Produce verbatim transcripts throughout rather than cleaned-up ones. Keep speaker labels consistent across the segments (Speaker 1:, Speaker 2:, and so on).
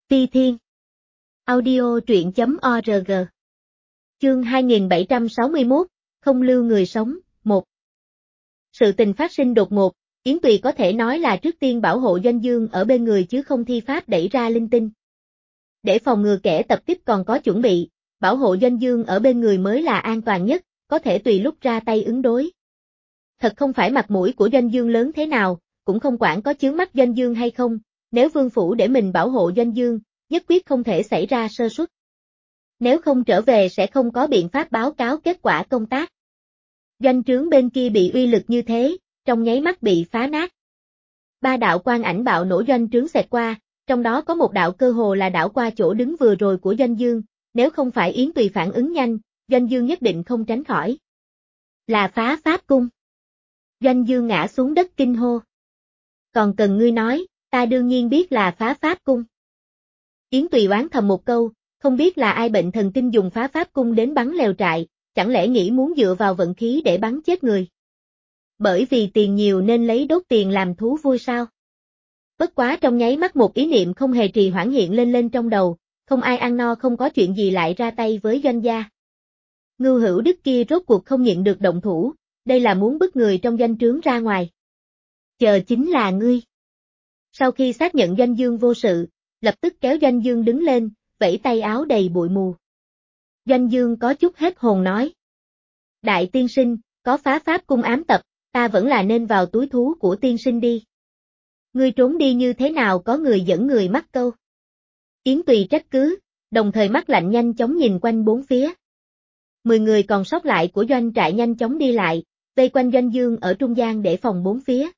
Speaker 1: Phi Thiên. Audio truyện chấm org. Chương hai nghìn bảy trăm sáu mươi mốt, không lưu người sống, một. Sự tình phát sinh đột ngột, Yến Tùy có thể nói là trước tiên bảo hộ Doanh Dương ở bên người chứ không thi pháp đẩy ra linh tinh. Để phòng ngừa kẻ tập kích còn có chuẩn bị, bảo hộ Doanh Dương ở bên người mới là an toàn nhất, có thể tùy lúc ra tay ứng đối. Thật không phải mặt mũi của Doanh Dương lớn thế nào, cũng không quản có chướng mắt Doanh Dương hay không, nếu vương phủ để mình bảo hộ Doanh Dương, nhất quyết không thể xảy ra sơ suất. Nếu không trở về sẽ không có biện pháp báo cáo kết quả công tác. Doanh trướng bên kia bị uy lực như thế, trong nháy mắt bị phá nát. Ba đạo quang ảnh bạo nổ doanh trướng xẹt qua, trong đó có một đạo cơ hồ là đảo qua chỗ đứng vừa rồi của Doanh Dương, nếu không phải Yến Tùy phản ứng nhanh, Doanh Dương nhất định không tránh khỏi. Là phá pháp cung. Doanh Dương ngã xuống đất kinh hô. Còn cần ngươi nói, ta đương nhiên biết là phá pháp cung. Yến Tùy oán thầm một câu, không biết là ai bệnh thần kinh dùng phá pháp cung đến bắn lều trại, chẳng lẽ nghĩ muốn dựa vào vận khí để bắn chết người. Bởi vì tiền nhiều nên lấy đốt tiền làm thú vui sao. Bất quá trong nháy mắt một ý niệm không hề trì hoãn hiện lên lên trong đầu, không ai ăn no không có chuyện gì lại ra tay với Doanh gia. Ngưu Hữu Đức kia rốt cuộc không nhịn được động thủ, đây là muốn bức người trong doanh trướng ra ngoài. Chờ chính là ngươi. Sau khi xác nhận Doanh Dương vô sự, lập tức kéo Doanh Dương đứng lên, vẫy tay áo đầy bụi mù. Doanh Dương có chút hết hồn nói. Đại tiên sinh, có phá pháp cung ám tập, ta vẫn là nên vào túi thú của tiên sinh đi. Ngươi trốn đi như thế nào có người dẫn người mắc câu. Yến Tùy trách cứ, đồng thời mắt lạnh nhanh chóng nhìn quanh bốn phía. Mười người còn sót lại của doanh trại nhanh chóng đi lại, vây quanh Doanh Dương ở trung gian để phòng bốn phía.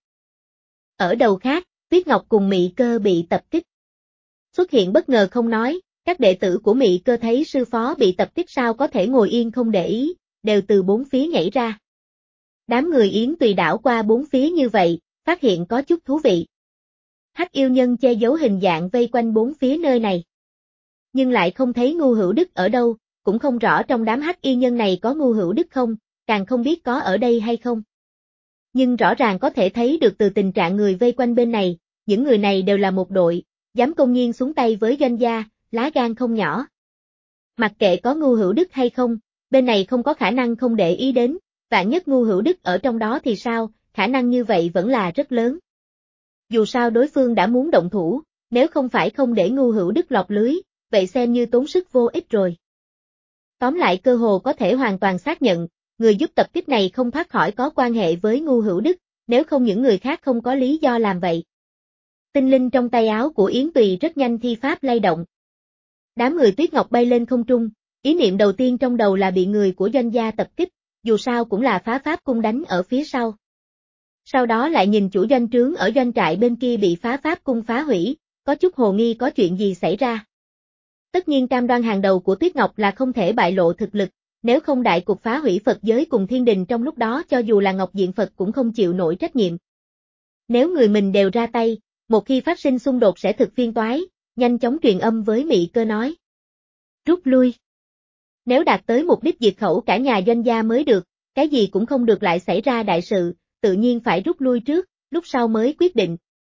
Speaker 1: Ở đầu khác, Tuyết Ngọc cùng Mị Cơ bị tập kích. Xuất hiện bất ngờ không nói, các đệ tử của Mị Cơ thấy sư phó bị tập kích sao có thể ngồi yên không để ý, đều từ bốn phía nhảy ra. Đám người Yến Tùy đảo qua bốn phía như vậy, phát hiện có chút thú vị. Hắc yêu nhân che giấu hình dạng vây quanh bốn phía nơi này. Nhưng lại không thấy Ngưu Hữu Đức ở đâu, cũng không rõ trong đám hắc yêu nhân này có Ngưu Hữu Đức không, càng không biết có ở đây hay không. Nhưng rõ ràng có thể thấy được từ tình trạng người vây quanh bên này, những người này đều là một đội, dám công nhiên xuống tay với Doanh gia, lá gan không nhỏ. Mặc kệ có Ngưu Hữu Đức hay không, bên này không có khả năng không để ý đến, vạn nhất Ngưu Hữu Đức ở trong đó thì sao, khả năng như vậy vẫn là rất lớn. Dù sao đối phương đã muốn động thủ, nếu không phải không để Ngưu Hữu Đức lọt lưới, vậy xem như tốn sức vô ích rồi. Tóm lại cơ hồ có thể hoàn toàn xác nhận, người giúp tập kích này không thoát khỏi có quan hệ với Ngưu Hữu Đức, nếu không những người khác không có lý do làm vậy. Tinh linh trong tay áo của Yến Tùy rất nhanh thi pháp lay động. Đám người Tuyết Ngọc bay lên không trung, ý niệm đầu tiên trong đầu là bị người của Doanh gia tập kích, dù sao cũng là phá pháp cung đánh ở phía sau. Sau đó lại nhìn chủ doanh trướng ở doanh trại bên kia bị phá pháp cung phá hủy, có chút hồ nghi có chuyện gì xảy ra. Tất nhiên cam đoan hàng đầu của Tuyết Ngọc là không thể bại lộ thực lực, nếu không đại cục phá hủy Phật giới cùng thiên đình trong lúc đó cho dù là Ngọc Diện Phật cũng không chịu nổi trách nhiệm. Nếu người mình đều ra tay, một khi phát sinh xung đột sẽ thực phiên toái, nhanh chóng truyền âm với Mị Cơ nói. Rút lui. Nếu đạt tới mục đích diệt khẩu cả nhà Doanh gia mới được, cái gì cũng không được lại xảy ra đại sự, tự nhiên phải rút lui trước, lúc sau mới quyết định.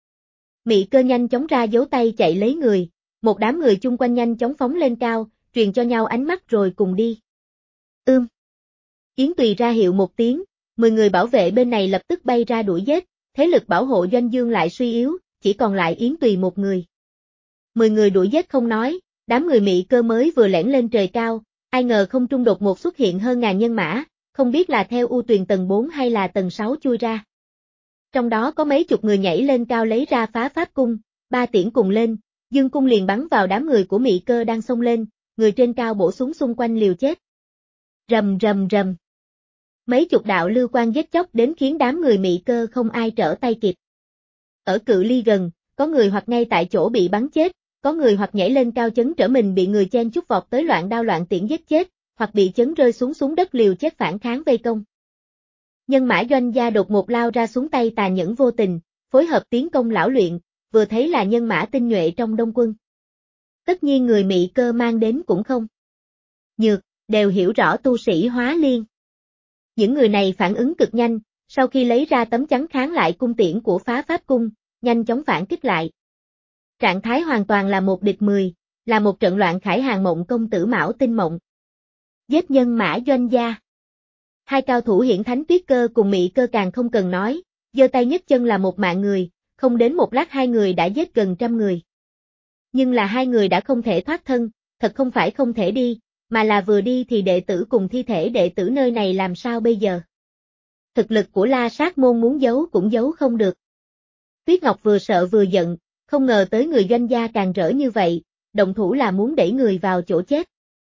Speaker 1: Mị Cơ nhanh chóng ra dấu tay chạy lấy người, một đám người chung quanh nhanh chóng phóng lên cao, truyền cho nhau ánh mắt rồi cùng đi. Ưm. Yến Tùy ra hiệu một tiếng, mười người bảo vệ bên này lập tức bay ra đuổi giết, thế lực bảo hộ Doanh Dương lại suy yếu, chỉ còn lại Yến Tùy một người. Mười người đuổi giết không nói, đám người Mị Cơ mới vừa lẻn lên trời cao, ai ngờ không trung đột ngột xuất hiện hơn ngàn nhân mã, không biết là theo u tuyền tầng bốn hay là tầng sáu chui ra. Trong đó có mấy chục người nhảy lên cao lấy ra phá pháp cung, ba tiễn cùng lên, dương cung liền bắn vào đám người của Mị Cơ đang xông lên, người trên cao bổ súng xung quanh liều chết. Rầm rầm rầm. Mấy chục đạo lưu quang giết chóc đến khiến đám người Mị Cơ không ai trở tay kịp. Ở cự ly gần, có người hoặc ngay tại chỗ bị bắn chết, có người hoặc nhảy lên cao chấn trở mình bị người chen chúc vọt tới loạn đao loạn tiễn giết chết, hoặc bị chấn rơi xuống xuống đất liều chết phản kháng vây công. Nhân mã Doanh gia đột ngột lao ra xuống tay tàn nhẫn vô tình, phối hợp tiến công lão luyện, vừa thấy là nhân mã tinh nhuệ trong Đông quân. Tất nhiên người Mị Cơ mang đến cũng không nhược, đều hiểu rõ tu sĩ hóa liên. Những người này phản ứng cực nhanh, sau khi lấy ra tấm chắn kháng lại cung tiễn của phá pháp cung, nhanh chóng phản kích lại. Trạng thái hoàn toàn là một địch mười, là một trận loạn khải hàng mộng công tử Mão Tinh Mộng. Giết nhân mã doanh gia. Hai cao thủ hiển thánh Tuyết Cơ cùng Mị Cơ càng không cần nói, giơ tay nhấc chân là một mạng người, không đến một lát hai người đã giết gần trăm người. Nhưng là hai người đã không thể thoát thân, thật không phải không thể đi, mà là vừa đi thì đệ tử cùng thi thể đệ tử nơi này làm sao bây giờ. Thực lực của La Sát Môn muốn giấu cũng giấu không được. Tuyết Ngọc vừa sợ vừa giận, không ngờ tới người doanh gia càng rỡ như vậy, động thủ là muốn đẩy người vào chỗ chết.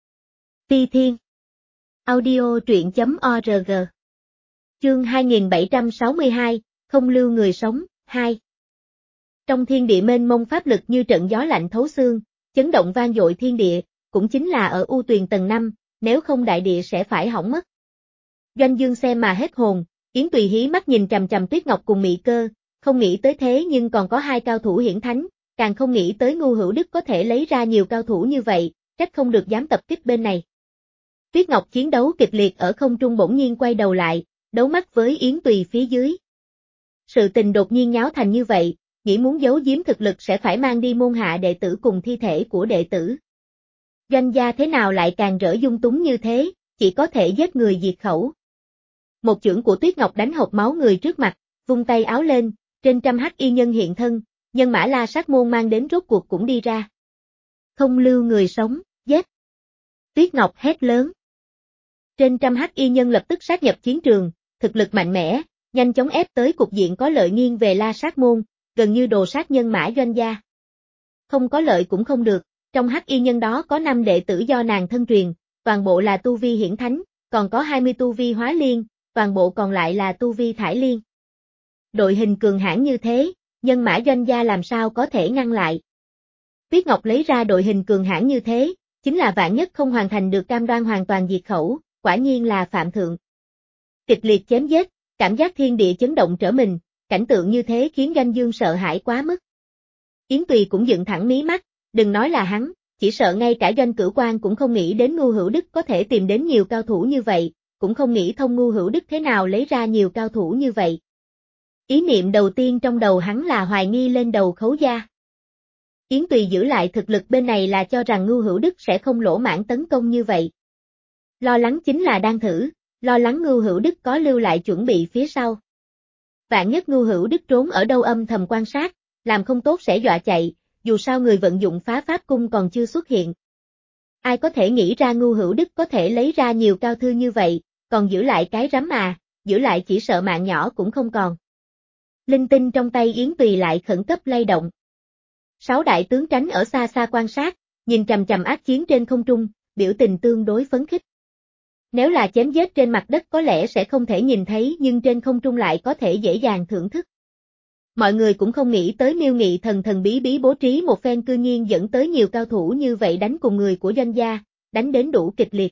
Speaker 1: Phi Thiên Audio truyện.org Chương hai nghìn bảy trăm sáu mươi hai, không lưu người sống, hai. Trong thiên địa mênh mông pháp lực như trận gió lạnh thấu xương, chấn động vang dội thiên địa, cũng chính là ở U Tuyền tầng năm, nếu không đại địa sẽ phải hỏng mất. Doanh Dương xem mà hết hồn, Yến Tùy hí mắt nhìn trầm trầm Tuyết Ngọc cùng Mị Cơ, không nghĩ tới thế nhưng còn có hai cao thủ hiển thánh, càng không nghĩ tới Ngu Hữu Đức có thể lấy ra nhiều cao thủ như vậy, trách không được dám tập kích bên này. Tuyết Ngọc chiến đấu kịch liệt ở không trung bỗng nhiên quay đầu lại, đấu mắt với Yến Tùy phía dưới. Sự tình đột nhiên nháo thành như vậy, nghĩ muốn giấu giếm thực lực sẽ phải mang đi môn hạ đệ tử cùng thi thể của đệ tử. Doanh gia thế nào lại càng rỡ dung túng như thế, chỉ có thể giết người diệt khẩu. Một chưởng của Tuyết Ngọc đánh hộc máu người trước mặt, vung tay áo lên, trên trăm hắc y nhân hiện thân, nhân mã La Sát Môn mang đến rốt cuộc cũng đi ra. Không lưu người sống, giết. Tuyết Ngọc hét lớn. Trên trăm hắc y nhân lập tức sát nhập chiến trường, thực lực mạnh mẽ, nhanh chóng ép tới cục diện có lợi nghiêng về La Sát Môn, gần như đồ sát nhân mã doanh gia. Không có lợi cũng không được, trong hắc y nhân đó có năm đệ tử do nàng thân truyền, toàn bộ là tu vi hiển thánh, còn có hai mươi tu vi hóa liên, toàn bộ còn lại là tu vi thải liên. Đội hình cường hãn như thế, nhân mã doanh gia làm sao có thể ngăn lại. Tuyết Ngọc lấy ra đội hình cường hãn như thế, chính là vạn nhất không hoàn thành được cam đoan hoàn toàn diệt khẩu, quả nhiên là phạm thượng. Kịch liệt chém giết, cảm giác thiên địa chấn động trở mình, cảnh tượng như thế khiến Doanh Dương sợ hãi quá mức. Yến Tùy cũng dựng thẳng mí mắt, đừng nói là hắn, chỉ sợ ngay cả Doanh Cửu Quan cũng không nghĩ đến Ngu Hữu Đức có thể tìm đến nhiều cao thủ như vậy, cũng không nghĩ thông Ngu Hữu Đức thế nào lấy ra nhiều cao thủ như vậy. Ý niệm đầu tiên trong đầu hắn là hoài nghi lên đầu Khấu gia. Yến Tùy giữ lại thực lực bên này là cho rằng Ngu Hữu Đức sẽ không lỗ mãn tấn công như vậy. Lo lắng chính là đang thử, lo lắng Ngu Hữu Đức có lưu lại chuẩn bị phía sau. Vạn nhất Ngu Hữu Đức trốn ở đâu âm thầm quan sát, làm không tốt sẽ dọa chạy, dù sao người vận dụng phá pháp cung còn chưa xuất hiện. Ai có thể nghĩ ra Ngu Hữu Đức có thể lấy ra nhiều cao thư như vậy, còn giữ lại cái rắm à, giữ lại chỉ sợ mạng nhỏ cũng không còn. Linh tinh trong tay Yến Tùy lại khẩn cấp lay động. Sáu đại tướng tránh ở xa xa quan sát, nhìn trầm trầm ác chiến trên không trung, biểu tình tương đối phấn khích. Nếu là chém giết trên mặt đất có lẽ sẽ không thể nhìn thấy nhưng trên không trung lại có thể dễ dàng thưởng thức. Mọi người cũng không nghĩ tới Miêu Nghị thần thần bí bí bố trí một phen cư nhiên dẫn tới nhiều cao thủ như vậy đánh cùng người của doanh gia, đánh đến đủ kịch liệt.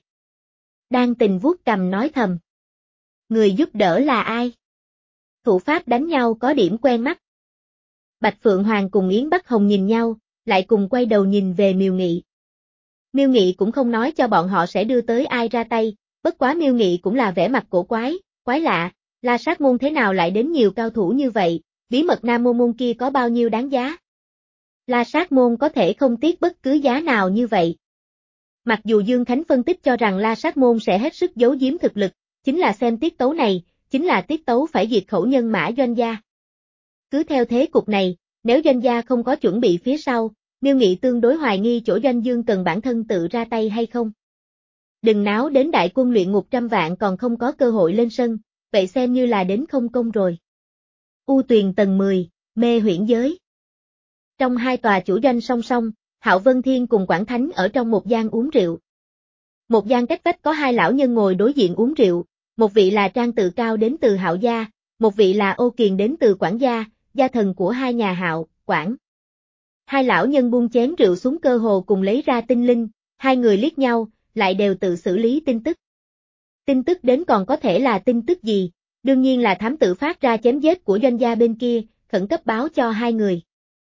Speaker 1: Đang tình vuốt cầm nói thầm. Người giúp đỡ là ai? Thủ pháp đánh nhau có điểm quen mắt. Bạch Phượng Hoàng cùng Yến Bắc Hồng nhìn nhau, lại cùng quay đầu nhìn về Miêu Nghị. Miêu Nghị cũng không nói cho bọn họ sẽ đưa tới ai ra tay, bất quá Miêu Nghị cũng là vẻ mặt cổ quái, quái lạ, La Sát Môn thế nào lại đến nhiều cao thủ như vậy, bí mật Nam Môn môn kia có bao nhiêu đáng giá. La Sát Môn có thể không tiếc bất cứ giá nào như vậy. Mặc dù Dương Khánh phân tích cho rằng La Sát Môn sẽ hết sức giấu giếm thực lực, chính là xem tiết tấu này, chính là tiết tấu phải diệt khẩu nhân mã doanh gia. Cứ theo thế cục này, nếu doanh gia không có chuẩn bị phía sau, Miêu Nghị tương đối hoài nghi chỗ Doanh Dương cần bản thân tự ra tay hay không. Đừng náo đến đại quân luyện ngục trăm vạn còn không có cơ hội lên sân, vậy xem như là đến không công rồi. U Tuyền tầng mười, mê huyễn giới. Trong hai tòa chủ doanh song song, Hạo Vân Thiên cùng Quảng Thánh ở trong một gian uống rượu. Một gian cách vách có hai lão nhân ngồi đối diện uống rượu, một vị là Trang Tự Cao đến từ Hạo gia, một vị là Ô Kiền đến từ Quảng gia, gia thần của hai nhà Hạo, Quảng. Hai lão nhân buông chén rượu xuống cơ hồ cùng lấy ra tinh linh, hai người liếc nhau, lại đều tự xử lý tin tức. Tin tức đến còn có thể là tin tức gì, đương nhiên là thám tử phát ra chém giết của doanh gia bên kia, khẩn cấp báo cho hai người.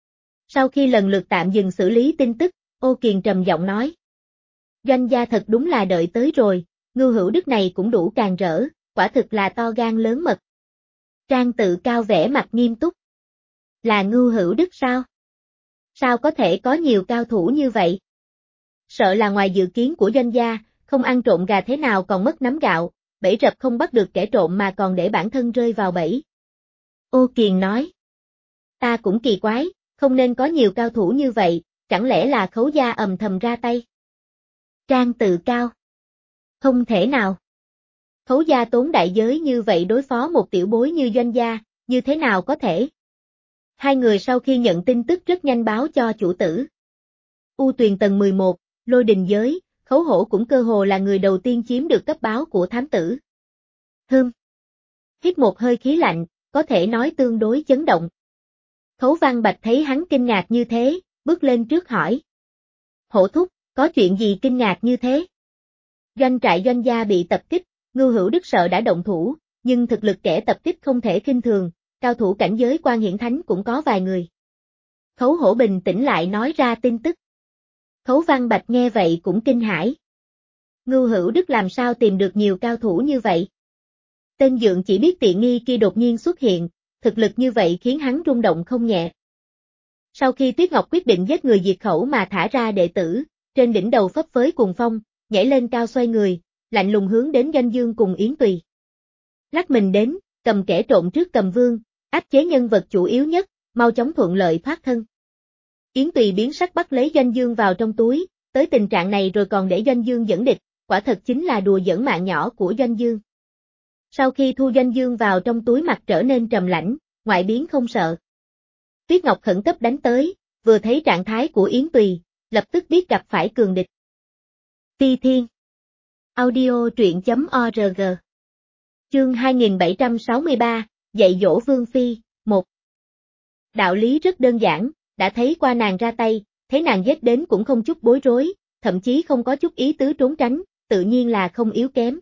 Speaker 1: Sau khi lần lượt tạm dừng xử lý tin tức, Ô Kiền trầm giọng nói. Doanh gia thật đúng là đợi tới rồi, Ngưu Hữu Đức này cũng đủ càn rỡ, quả thực là to gan lớn mật. Trang Tự Cao vẻ mặt nghiêm túc. Là Ngưu Hữu Đức sao? Sao có thể có nhiều cao thủ như vậy? Sợ là ngoài dự kiến của doanh gia, không ăn trộm gà thế nào còn mất nắm gạo, bẫy rập không bắt được kẻ trộm mà còn để bản thân rơi vào bẫy. Ô Kiền nói. Ta cũng kỳ quái, không nên có nhiều cao thủ như vậy, chẳng lẽ là Khấu gia ầm thầm ra tay? Trang tự cao. Không thể nào. Khấu gia tốn đại giới như vậy đối phó một tiểu bối như doanh gia, như thế nào có thể? Hai người sau khi nhận tin tức rất nhanh báo cho chủ tử. U Tuyền tầng mười một, Lôi Đình giới, Khấu Hổ cũng cơ hồ là người đầu tiên chiếm được cấp báo của thám tử. Hừm. Hít một hơi khí lạnh, có thể nói tương đối chấn động. Khấu Văn Bạch thấy hắn kinh ngạc như thế, bước lên trước hỏi. Hổ thúc, có chuyện gì kinh ngạc như thế? Doanh trại doanh gia bị tập kích, Ngưu Hữu Đức sợ đã động thủ, nhưng thực lực kẻ tập kích không thể khinh thường, cao thủ cảnh giới Quan Hiển Thánh cũng có vài người. Khấu Hổ bình tĩnh lại nói ra tin tức. Khấu Văn Bạch nghe vậy cũng kinh hãi. Ngưu Hữu Đức làm sao tìm được nhiều cao thủ như vậy? Tên dượng chỉ biết tiện nghi kia đột nhiên xuất hiện, thực lực như vậy khiến hắn rung động không nhẹ. Sau khi Tuyết Ngọc quyết định giết người diệt khẩu mà thả ra đệ tử, trên đỉnh đầu phấp phới cuồng phong, nhảy lên cao xoay người, lạnh lùng hướng đến Doanh Dương cùng Yến Tùy. Lắc mình đến, cầm kẻ trộm trước cầm vương, áp chế nhân vật chủ yếu nhất, mau chóng thuận lợi thoát thân. Yến Tùy biến sắc bắt lấy Doanh Dương vào trong túi, tới tình trạng này rồi còn để Doanh Dương dẫn địch, quả thật chính là đùa giỡn mạng nhỏ của Doanh Dương. Sau khi thu Doanh Dương vào trong túi mặt trở nên trầm lãnh, ngoại biến không sợ. Tuyết Ngọc khẩn cấp đánh tới, vừa thấy trạng thái của Yến Tùy, lập tức biết gặp phải cường địch. Ti Thiên. Audio truyện chấm org. Chương hai nghìn bảy trăm sáu mươi ba, dạy dỗ Vương Phi, một. Đạo lý rất đơn giản, đã thấy qua nàng ra tay, thấy nàng giết đến cũng không chút bối rối, thậm chí không có chút ý tứ trốn tránh, tự nhiên là không yếu kém.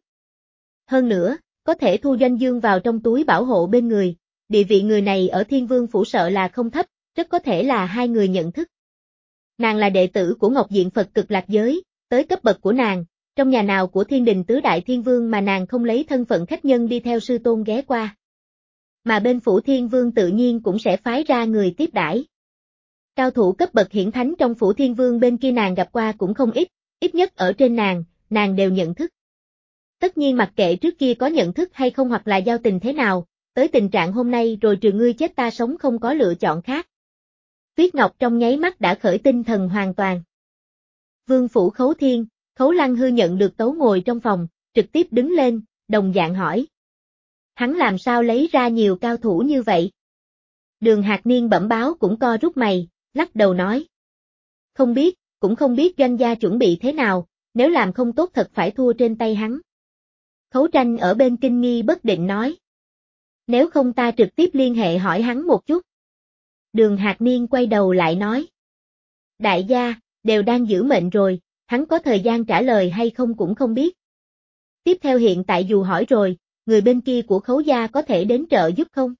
Speaker 1: Hơn nữa, có thể thu Doanh Dương vào trong túi bảo hộ bên người, địa vị người này ở Thiên Vương phủ sợ là không thấp, rất có thể là hai người nhận thức. Nàng là đệ tử của Ngọc Diện Phật Cực Lạc Giới, tới cấp bậc của nàng, trong nhà nào của Thiên Đình Tứ Đại Thiên Vương mà nàng không lấy thân phận khách nhân đi theo sư tôn ghé qua. Mà bên phủ Thiên Vương tự nhiên cũng sẽ phái ra người tiếp đãi. Cao thủ cấp bậc hiển thánh trong phủ Thiên Vương bên kia nàng gặp qua cũng không ít, ít nhất ở trên nàng, nàng đều nhận thức. Tất nhiên mặc kệ trước kia có nhận thức hay không hoặc là giao tình thế nào, tới tình trạng hôm nay rồi trừ ngươi chết ta sống không có lựa chọn khác. Tuyết Ngọc trong nháy mắt đã khởi tinh thần hoàn toàn. Vương phủ Khấu Thiên, Khấu Lăng Hư nhận được tấu ngồi trong phòng, trực tiếp đứng lên, đồng dạng hỏi. Hắn làm sao lấy ra nhiều cao thủ như vậy? Đường Hạc Niên bẩm báo cũng co rút mày, lắc đầu nói. Không biết, cũng không biết doanh gia chuẩn bị thế nào, nếu làm không tốt thật phải thua trên tay hắn. Khấu Tranh ở bên kinh nghi bất định nói. Nếu không ta trực tiếp liên hệ hỏi hắn một chút. Đường Hạc Niên quay đầu lại nói. Đại gia, đều đang giữ mệnh rồi, hắn có thời gian trả lời hay không cũng không biết. Tiếp theo hiện tại dù hỏi rồi, người bên kia của Khấu gia có thể đến trợ giúp không?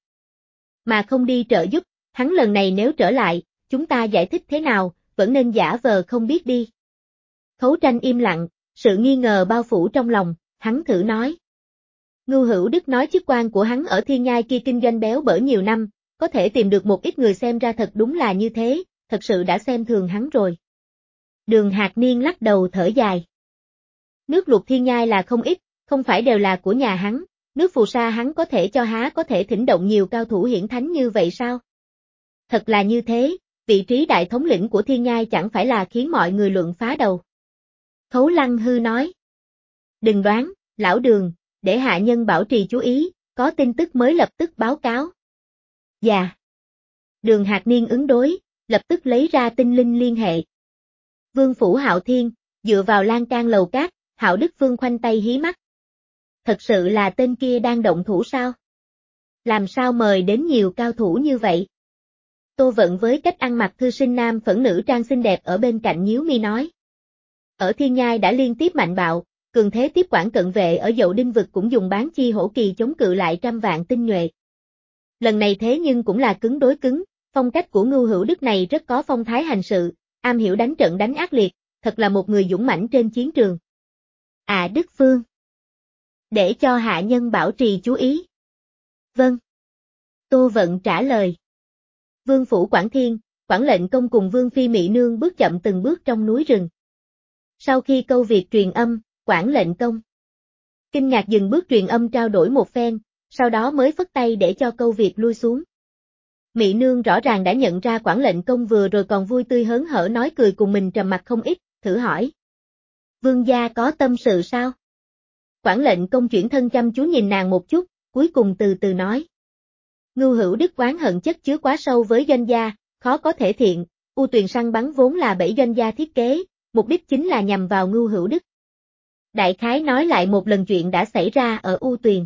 Speaker 1: Mà không đi trợ giúp, hắn lần này nếu trở lại, chúng ta giải thích thế nào, vẫn nên giả vờ không biết đi. Khấu Tranh im lặng, sự nghi ngờ bao phủ trong lòng, hắn thử nói. Ngưu Hữu Đức nói chức quan của hắn ở Thiên Nhai kia kinh doanh béo bở nhiều năm, có thể tìm được một ít người xem ra thật đúng là như thế, thật sự đã xem thường hắn rồi. Đường Hạc Niên lắc đầu thở dài. Nước Lục Thiên Nhai là không ít, không phải đều là của nhà hắn, nước phù sa hắn có thể cho há có thể thỉnh động nhiều cao thủ hiển thánh như vậy sao? Thật là như thế, vị trí đại thống lĩnh của Thiên Nhai chẳng phải là khiến mọi người luận phá đầu. Khấu Lăng Hư nói. Đừng đoán, lão Đường, để hạ nhân bảo trì chú ý, có tin tức mới lập tức báo cáo. Dạ. Đường Hạc Niên ứng đối, lập tức lấy ra tinh linh liên hệ. Vương phủ Hạo Thiên, dựa vào lan can lầu cát, Hạo Đức Phương khoanh tay hí mắt. Thật sự là tên kia đang động thủ sao? Làm sao mời đến nhiều cao thủ như vậy? Tô Vận với cách ăn mặc thư sinh nam phẫn nữ trang xinh đẹp ở bên cạnh nhíu mi nói. Ở Thiên Nhai đã liên tiếp mạnh bạo, cường thế tiếp quản cận vệ ở Dậu Đinh vực cũng dùng bán chi hổ kỳ chống cự lại trăm vạn tinh nhuệ. Lần này thế nhưng cũng là cứng đối cứng, phong cách của Ngưu Hữu Đức này rất có phong thái hành sự, am hiểu đánh trận đánh ác liệt, thật là một người dũng mãnh trên chiến trường. À Đức Phương. Để cho hạ nhân bảo trì chú ý. Vâng. Tô Vận trả lời. Vương phủ Quảng Thiên, Quản lệnh công cùng Vương Phi Mị Nương bước chậm từng bước trong núi rừng. Sau khi câu việc truyền âm, Quản lệnh công kinh ngạc dừng bước truyền âm trao đổi một phen, sau đó mới phất tay để cho câu việc lui xuống. Mị Nương rõ ràng đã nhận ra Quản lệnh công vừa rồi còn vui tươi hớn hở nói cười cùng mình trầm mặc không ít, thử hỏi. Vương gia có tâm sự sao? Quản lệnh công chuyển thân chăm chú nhìn nàng một chút, cuối cùng từ từ nói. Ngưu Hữu Đức oán hận chất chứa quá sâu với doanh gia, khó có thể thiện, U Tuyền săn bắn vốn là bẫy doanh gia thiết kế, mục đích chính là nhằm vào Ngưu Hữu Đức. Đại khái nói lại một lần chuyện đã xảy ra ở U Tuyền.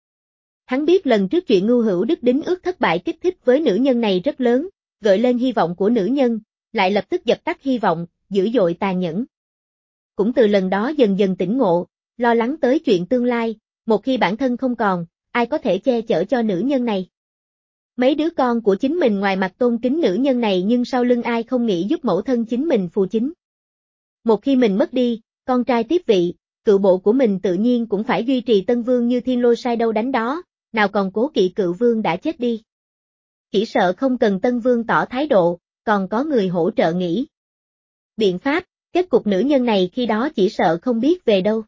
Speaker 1: Hắn biết lần trước chuyện Ngưu Hữu Đức đính ước thất bại kích thích với nữ nhân này rất lớn, gợi lên hy vọng của nữ nhân, lại lập tức dập tắt hy vọng, dữ dội tàn nhẫn. Cũng từ lần đó dần dần tỉnh ngộ, lo lắng tới chuyện tương lai, một khi bản thân không còn, ai có thể che chở cho nữ nhân này. Mấy đứa con của chính mình ngoài mặt tôn kính nữ nhân này nhưng sau lưng ai không nghĩ giúp mẫu thân chính mình phù chính. Một khi mình mất đi, con trai tiếp vị, cựu bộ của mình tự nhiên cũng phải duy trì Tân Vương như thiên lôi sai đâu đánh đó, nào còn cố kỵ cựu vương đã chết đi. Chỉ sợ không cần Tân Vương tỏ thái độ, còn có người hỗ trợ nghĩ biện pháp, kết cục nữ nhân này khi đó chỉ sợ không biết về đâu.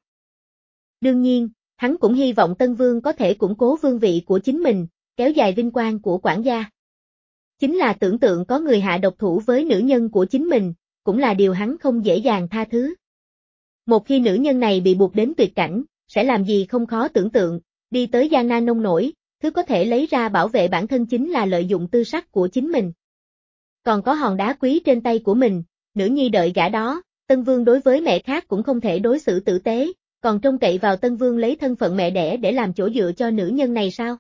Speaker 1: Đương nhiên, hắn cũng hy vọng Tân Vương có thể củng cố vương vị của chính mình, kéo dài vinh quang của quản gia. Chính là tưởng tượng có người hạ độc thủ với nữ nhân của chính mình, cũng là điều hắn không dễ dàng tha thứ. Một khi nữ nhân này bị buộc đến tuyệt cảnh, sẽ làm gì không khó tưởng tượng, đi tới gian nan nông nổi, thứ có thể lấy ra bảo vệ bản thân chính là lợi dụng tư sắc của chính mình. Còn có hòn đá quý trên tay của mình, nữ nhi đợi gã đó, Tân Vương đối với mẹ khác cũng không thể đối xử tử tế, còn trông cậy vào Tân Vương lấy thân phận mẹ đẻ để làm chỗ dựa cho nữ nhân này sao?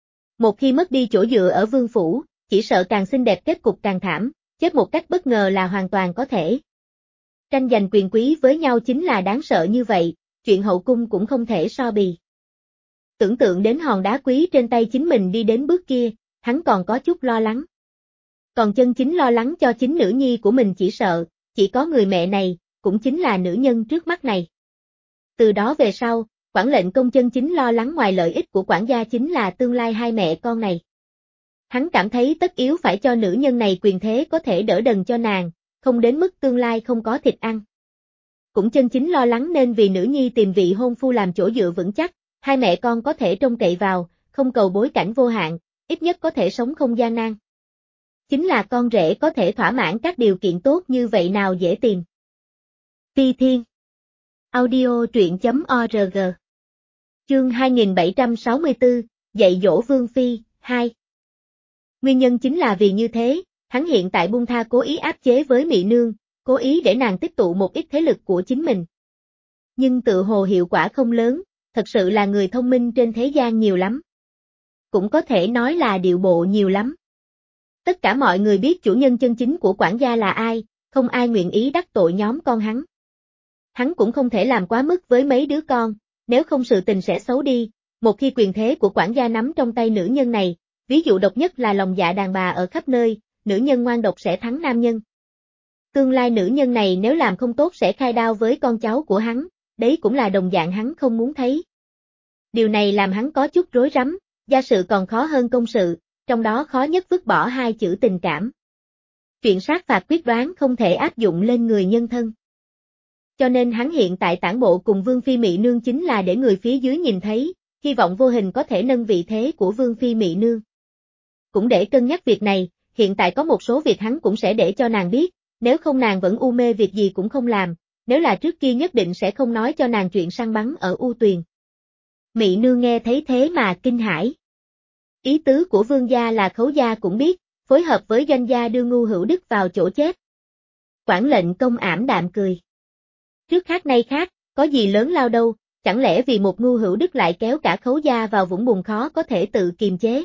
Speaker 1: Một khi mất đi chỗ dựa ở vương phủ, chỉ sợ càng xinh đẹp kết cục càng thảm, chết một cách bất ngờ là hoàn toàn có thể. Tranh giành quyền quý với nhau chính là đáng sợ như vậy, chuyện hậu cung cũng không thể so bì. Tưởng tượng đến hòn đá quý trên tay chính mình đi đến bước kia, hắn còn có chút lo lắng. Còn chân chính lo lắng cho chính nữ nhi của mình chỉ sợ, chỉ có người mẹ này, cũng chính là nữ nhân trước mắt này. Từ đó về sau, quản lệnh công chân chính lo lắng ngoài lợi ích của quản gia chính là tương lai hai mẹ con này. Hắn cảm thấy tất yếu phải cho nữ nhân này quyền thế có thể đỡ đần cho nàng, không đến mức tương lai không có thịt ăn. Cũng chân chính lo lắng nên vì nữ nhi tìm vị hôn phu làm chỗ dựa vững chắc, hai mẹ con có thể trông cậy vào, không cầu bối cảnh vô hạn, ít nhất có thể sống không gian nan. Chính là con rể có thể thỏa mãn các điều kiện tốt như vậy nào dễ tìm. Ti Thiên Audio truyện.org Chương hai nghìn bảy trăm sáu mươi tư, dạy dỗ Vương Phi, hai. Nguyên nhân chính là vì như thế, hắn hiện tại buông tha cố ý áp chế với Mị Nương, cố ý để nàng tích tụ một ít thế lực của chính mình. Nhưng tự hồ hiệu quả không lớn, thật sự là người thông minh trên thế gian nhiều lắm. Cũng có thể nói là điệu bộ nhiều lắm. Tất cả mọi người biết chủ nhân chân chính của quản gia là ai, không ai nguyện ý đắc tội nhóm con hắn. Hắn cũng không thể làm quá mức với mấy đứa con, nếu không sự tình sẽ xấu đi, một khi quyền thế của quản gia nắm trong tay nữ nhân này, ví dụ độc nhất là lòng dạ đàn bà ở khắp nơi, nữ nhân ngoan độc sẽ thắng nam nhân. Tương lai nữ nhân này nếu làm không tốt sẽ khai đao với con cháu của hắn, đấy cũng là đồng dạng hắn không muốn thấy. Điều này làm hắn có chút rối rắm, gia sự còn khó hơn công sự, trong đó khó nhất vứt bỏ hai chữ tình cảm. Chuyện sát phạt quyết đoán không thể áp dụng lên người nhân thân. Cho nên hắn hiện tại tản bộ cùng Vương Phi Mị Nương chính là để người phía dưới nhìn thấy, hy vọng vô hình có thể nâng vị thế của Vương Phi Mị Nương. Cũng để cân nhắc việc này, hiện tại có một số việc hắn cũng sẽ để cho nàng biết, nếu không nàng vẫn u mê việc gì cũng không làm, nếu là trước kia nhất định sẽ không nói cho nàng chuyện săn bắn ở U Tuyền. Mị Nương nghe thấy thế mà kinh hãi. Ý tứ của Vương gia là Khấu gia cũng biết, phối hợp với Doanh gia đưa Ngưu Hữu Đức vào chỗ chết. Quản lệnh công ảm đạm cười. Trước khác nay khác, có gì lớn lao đâu, chẳng lẽ vì một Ngưu Hữu Đức lại kéo cả Khấu gia vào vũng bùn khó có thể tự kiềm chế.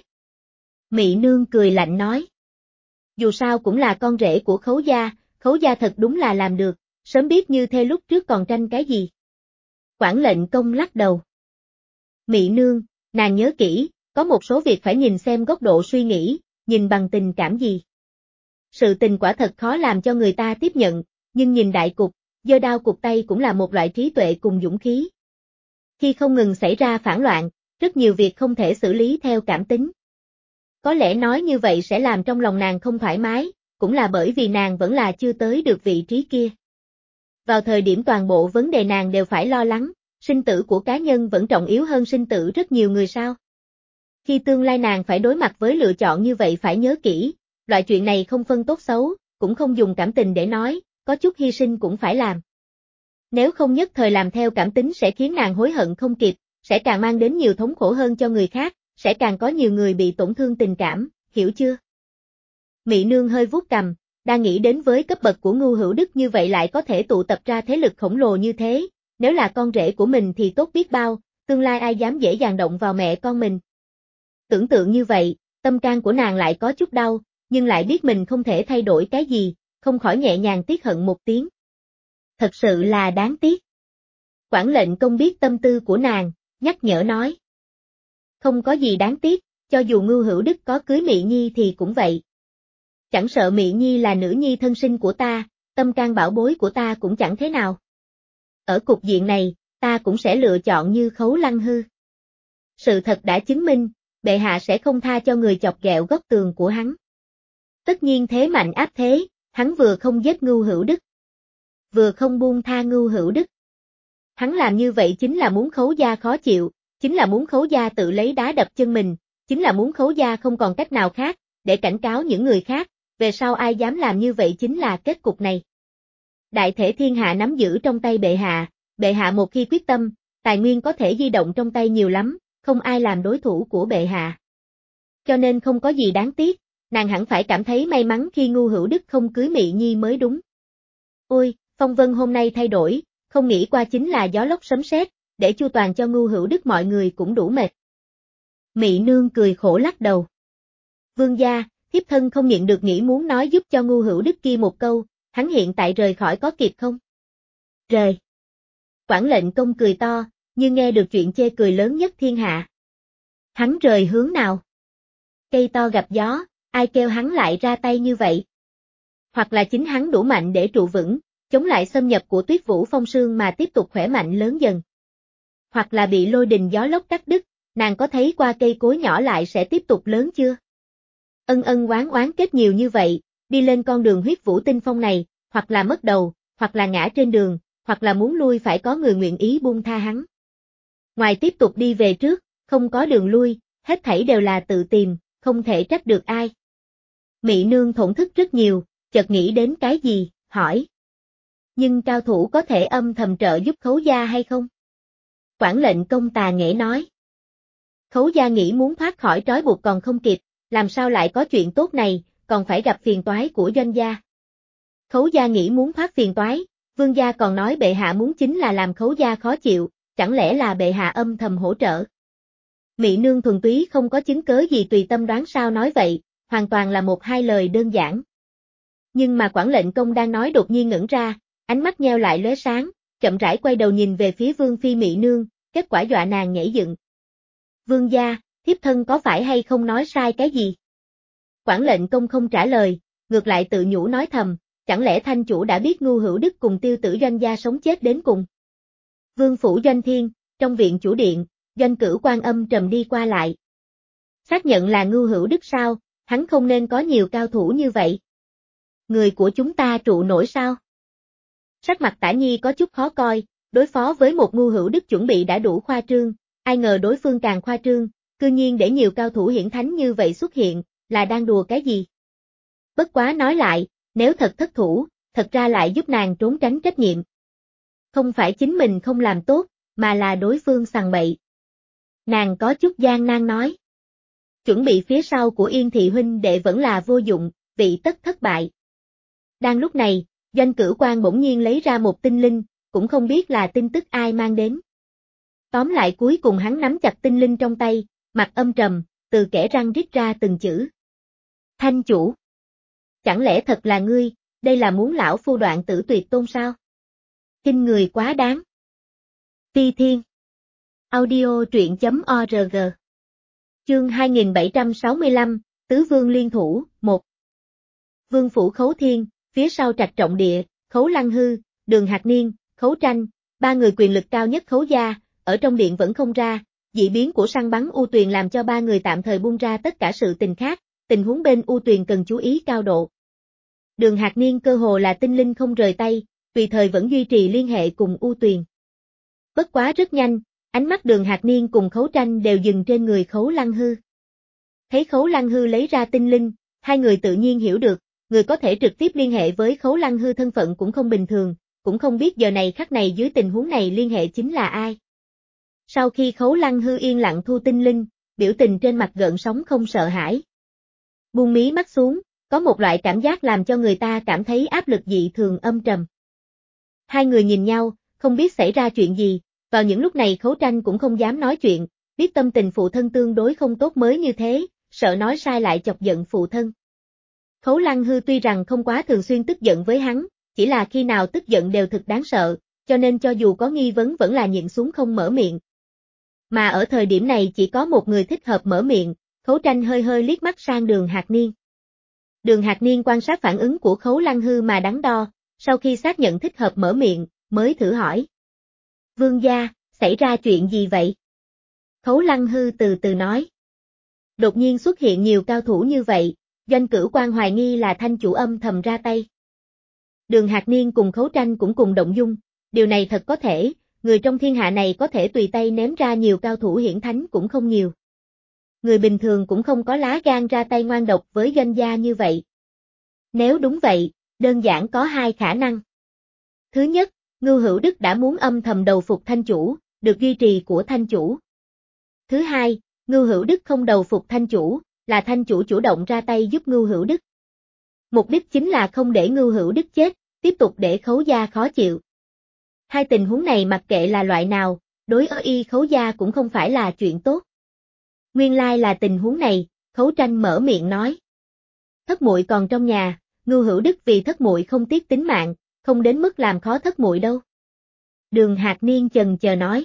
Speaker 1: Mị Nương cười lạnh nói. Dù sao cũng là con rể của Khấu gia, Khấu gia thật đúng là làm được, sớm biết như thế lúc trước còn tranh cái gì. Quản lệnh công lắc đầu. Mị Nương, nàng nhớ kỹ, có một số việc phải nhìn xem góc độ suy nghĩ, nhìn bằng tình cảm gì. Sự tình quả thật khó làm cho người ta tiếp nhận, nhưng nhìn đại cục, giơ đao cục tay cũng là một loại trí tuệ cùng dũng khí. Khi không ngừng xảy ra phản loạn, rất nhiều việc không thể xử lý theo cảm tính. Có lẽ nói như vậy sẽ làm trong lòng nàng không thoải mái, cũng là bởi vì nàng vẫn là chưa tới được vị trí kia. Vào thời điểm toàn bộ vấn đề nàng đều phải lo lắng, sinh tử của cá nhân vẫn trọng yếu hơn sinh tử rất nhiều người sao. Khi tương lai nàng phải đối mặt với lựa chọn như vậy phải nhớ kỹ, loại chuyện này không phân tốt xấu, cũng không dùng cảm tình để nói, có chút hy sinh cũng phải làm. Nếu không nhất thời làm theo cảm tính sẽ khiến nàng hối hận không kịp, sẽ càng mang đến nhiều thống khổ hơn cho người khác, sẽ càng có nhiều người bị tổn thương tình cảm, hiểu chưa? Mị nương hơi vuốt cằm, đang nghĩ đến với cấp bậc của Ngưu Hữu Đức như vậy lại có thể tụ tập ra thế lực khổng lồ như thế, nếu là con rể của mình thì tốt biết bao, tương lai ai dám dễ dàng động vào mẹ con mình. Tưởng tượng như vậy, tâm can của nàng lại có chút đau, nhưng lại biết mình không thể thay đổi cái gì, không khỏi nhẹ nhàng tiếc hận một tiếng. Thật sự là đáng tiếc. Quản lệnh công biết tâm tư của nàng, nhắc nhở nói. Không có gì đáng tiếc, cho dù Ngưu Hữu Đức có cưới Mị Nhi thì cũng vậy. Chẳng sợ Mị Nhi là nữ nhi thân sinh của ta, tâm can bảo bối của ta cũng chẳng thế nào. Ở cục diện này, ta cũng sẽ lựa chọn như Khấu Lăng Hư. Sự thật đã chứng minh, bệ hạ sẽ không tha cho người chọc ghẹo góc tường của hắn. Tất nhiên thế mạnh áp thế, hắn vừa không giết Ngưu Hữu Đức, vừa không buông tha Ngưu Hữu Đức. Hắn làm như vậy chính là muốn Khấu gia khó chịu, chính là muốn Khấu gia tự lấy đá đập chân mình, chính là muốn Khấu gia không còn cách nào khác, để cảnh cáo những người khác, về sau ai dám làm như vậy chính là kết cục này. Đại thể thiên hạ nắm giữ trong tay bệ hạ, bệ hạ một khi quyết tâm, tài nguyên có thể di động trong tay nhiều lắm, không ai làm đối thủ của bệ hạ. Cho nên không có gì đáng tiếc, nàng hẳn phải cảm thấy may mắn khi Ngưu Hữu Đức không cưới Mị Nhi mới đúng. Ôi, phong vân hôm nay thay đổi, không nghĩ qua chính là gió lốc sấm sét, để chu toàn cho Ngưu Hữu Đức mọi người cũng đủ mệt. Mị nương cười khổ lắc đầu. Vương gia, thiếp thân không nhịn được nghĩ muốn nói giúp cho Ngưu Hữu Đức kia một câu, hắn hiện tại rời khỏi có kịp không? Rời. Quản lệnh công cười to, như nghe được chuyện chê cười lớn nhất thiên hạ. Hắn rời hướng nào? Cây to gặp gió, ai kêu hắn lại ra tay như vậy? Hoặc là chính hắn đủ mạnh để trụ vững, chống lại xâm nhập của Tuyết Vũ Phong Sương mà tiếp tục khỏe mạnh lớn dần. Hoặc là bị lôi đình gió lốc cắt đứt, nàng có thấy qua cây cối nhỏ lại sẽ tiếp tục lớn chưa? Ân ân oán oán kết nhiều như vậy, đi lên con đường huyết vũ tinh phong này, hoặc là mất đầu, hoặc là ngã trên đường, hoặc là muốn lui phải có người nguyện ý buông tha hắn. Ngoài tiếp tục đi về trước, không có đường lui, hết thảy đều là tự tìm, không thể trách được ai. Mị nương thổn thức rất nhiều, chợt nghĩ đến cái gì, hỏi. Nhưng cao thủ có thể âm thầm trợ giúp Khấu gia hay không? Quản lệnh công tà nghệ nói. Khấu gia nghĩ muốn thoát khỏi trói buộc còn không kịp, làm sao lại có chuyện tốt này, còn phải gặp phiền toái của doanh gia. Khấu gia nghĩ muốn thoát phiền toái, vương gia còn nói bệ hạ muốn chính là làm Khấu gia khó chịu, chẳng lẽ là bệ hạ âm thầm hỗ trợ. Mị nương thuần túy không có chứng cớ gì tùy tâm đoán sao nói vậy, hoàn toàn là một hai lời đơn giản. Nhưng mà quản lệnh công đang nói đột nhiên ngẩng ra, ánh mắt nheo lại lóe sáng, chậm rãi quay đầu nhìn về phía vương phi Mị nương, kết quả dọa nàng nhảy dựng. Vương gia, thiếp thân có phải hay không nói sai cái gì? Quản lệnh công không trả lời, ngược lại tự nhủ nói thầm, chẳng lẽ thanh chủ đã biết Ngưu Hữu Đức cùng Tiêu Tử Doanh gia sống chết đến cùng? Vương phủ Doanh Thiên, trong viện chủ điện, Doanh Cửu Quan âm trầm đi qua lại. Xác nhận là Ngưu Hữu Đức sao, hắn không nên có nhiều cao thủ như vậy. Người của chúng ta trụ nổi sao? Sắc mặt Tả Nhi có chút khó coi, đối phó với một Ngưu Hữu Đức chuẩn bị đã đủ khoa trương, ai ngờ đối phương càng khoa trương, cư nhiên để nhiều cao thủ hiển thánh như vậy xuất hiện, là đang đùa cái gì? Bất quá nói lại, nếu thật thất thủ, thật ra lại giúp nàng trốn tránh trách nhiệm. Không phải chính mình không làm tốt, mà là đối phương sằng bậy. Nàng có chút gian nan nói. Chuẩn bị phía sau của Yên Thị huynh đệ vẫn là vô dụng, vị tất thất bại. Đang lúc này, Doanh Cửu Quan bỗng nhiên lấy ra một tinh linh, cũng không biết là tin tức ai mang đến. Tóm lại cuối cùng hắn nắm chặt tinh linh trong tay, mặt âm trầm, từ kẽ răng rít ra từng chữ. Thanh chủ. Chẳng lẽ thật là ngươi, đây là muốn lão phu đoạn tử tuyệt tôn sao? Kinh người quá đáng. Ti Thiên. Audio truyện chấm org. Chương hai nghìn bảy trăm sáu mươi lăm, Tứ Vương Liên Thủ, một. Vương phủ Khấu Thiên, phía sau Trạch Trọng Địa, Khấu Lăng Hư, Đường Hạc Niên, Khấu Tranh, ba người quyền lực cao nhất Khấu gia, ở trong điện vẫn không ra, dị biến của săn bắn U Tuyền làm cho ba người tạm thời buông ra tất cả sự tình khác, tình huống bên U Tuyền cần chú ý cao độ. Đường Hạc Niên cơ hồ là tinh linh không rời tay, tùy thời vẫn duy trì liên hệ cùng U Tuyền. Bất quá rất nhanh, ánh mắt Đường Hạc Niên cùng Khấu Tranh đều dừng trên người Khấu Lăng Hư. Thấy Khấu Lăng Hư lấy ra tinh linh, hai người tự nhiên hiểu được, người có thể trực tiếp liên hệ với Khấu Lăng Hư thân phận cũng không bình thường, cũng không biết giờ này khắc này dưới tình huống này liên hệ chính là ai. Sau khi Khấu Lăng Hư yên lặng thu tinh linh, biểu tình trên mặt gợn sóng không sợ hãi. Buông mí mắt xuống, có một loại cảm giác làm cho người ta cảm thấy áp lực dị thường âm trầm. Hai người nhìn nhau, không biết xảy ra chuyện gì, vào những lúc này Khấu Tranh cũng không dám nói chuyện, biết tâm tình phụ thân tương đối không tốt mới như thế, sợ nói sai lại chọc giận phụ thân. Khấu Lăng Hư tuy rằng không quá thường xuyên tức giận với hắn, chỉ là khi nào tức giận đều thực đáng sợ, cho nên cho dù có nghi vấn vẫn là nhịn xuống không mở miệng. Mà ở thời điểm này chỉ có một người thích hợp mở miệng, Khấu Tranh hơi hơi liếc mắt sang Đường Hạc Niên. Đường Hạc Niên quan sát phản ứng của Khấu Lăng Hư mà đắn đo, sau khi xác nhận thích hợp mở miệng, mới thử hỏi. Vương gia, xảy ra chuyện gì vậy? Khấu Lăng Hư từ từ nói. Đột nhiên xuất hiện nhiều cao thủ như vậy, Doanh Cửu Quan hoài nghi là Thanh chủ âm thầm ra tay. Đường Hạc Niên cùng Khấu Tranh cũng cùng động dung, điều này thật có thể, người trong thiên hạ này có thể tùy tay ném ra nhiều cao thủ hiển thánh cũng không nhiều. Người bình thường cũng không có lá gan ra tay ngoan độc với Doanh gia như vậy. Nếu đúng vậy, đơn giản có hai khả năng. Thứ nhất, Ngưu Hữu Đức đã muốn âm thầm đầu phục Thanh chủ, được duy trì của Thanh chủ. Thứ hai, Ngưu Hữu Đức không đầu phục Thanh chủ, là Thanh chủ chủ động ra tay giúp Ngưu Hữu Đức. Mục đích chính là không để Ngưu Hữu Đức chết, tiếp tục để Khấu gia khó chịu. Hai tình huống này mặc kệ là loại nào, đối ở y Khấu gia cũng không phải là chuyện tốt. Nguyên lai là tình huống này, Khấu Tranh mở miệng nói. Thất muội còn trong nhà, Ngưu Hữu Đức vì thất muội không tiếc tính mạng, không đến mức làm khó thất muội đâu. Đường Hạc Niên chần chờ nói.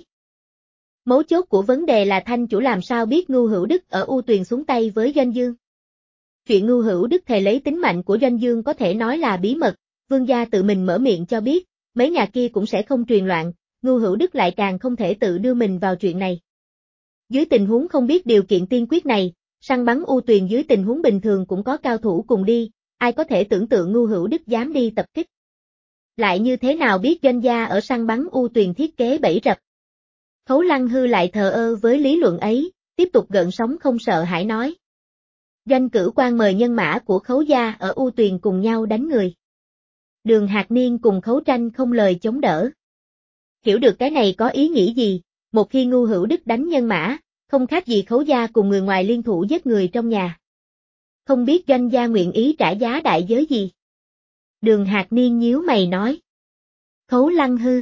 Speaker 1: Mấu chốt của vấn đề là Thanh chủ làm sao biết Ngưu Hữu Đức ở U Tuyền xuống tay với Doanh Dương. Chuyện Ngưu Hữu Đức thề lấy tính mạnh của Doanh Dương có thể nói là bí mật, vương gia tự mình mở miệng cho biết, mấy nhà kia cũng sẽ không truyền loạn, Ngưu Hữu Đức lại càng không thể tự đưa mình vào chuyện này. Dưới tình huống không biết điều kiện tiên quyết này, săn bắn U Tuyền dưới tình huống bình thường cũng có cao thủ cùng đi, ai có thể tưởng tượng Ngưu Hữu Đức dám đi tập kích. Lại như thế nào biết Doanh gia ở săn bắn U Tuyền thiết kế bẫy rập. Khấu Lăng Hư lại thờ ơ với lý luận ấy, tiếp tục gợn sóng không sợ hãi nói. Doanh Cửu Quan mời nhân mã của Khấu gia ở U Tuyền cùng nhau đánh người. Đường Hạc Niên cùng Khấu Tranh không lời chống đỡ. Hiểu được cái này có ý nghĩ gì, một khi Ngưu Hữu Đức đánh nhân mã, không khác gì Khấu gia cùng người ngoài liên thủ giết người trong nhà. Không biết Doanh gia nguyện ý trả giá đại giới gì. Đường Hạc Niên nhíu mày nói. Khấu Lăng Hư.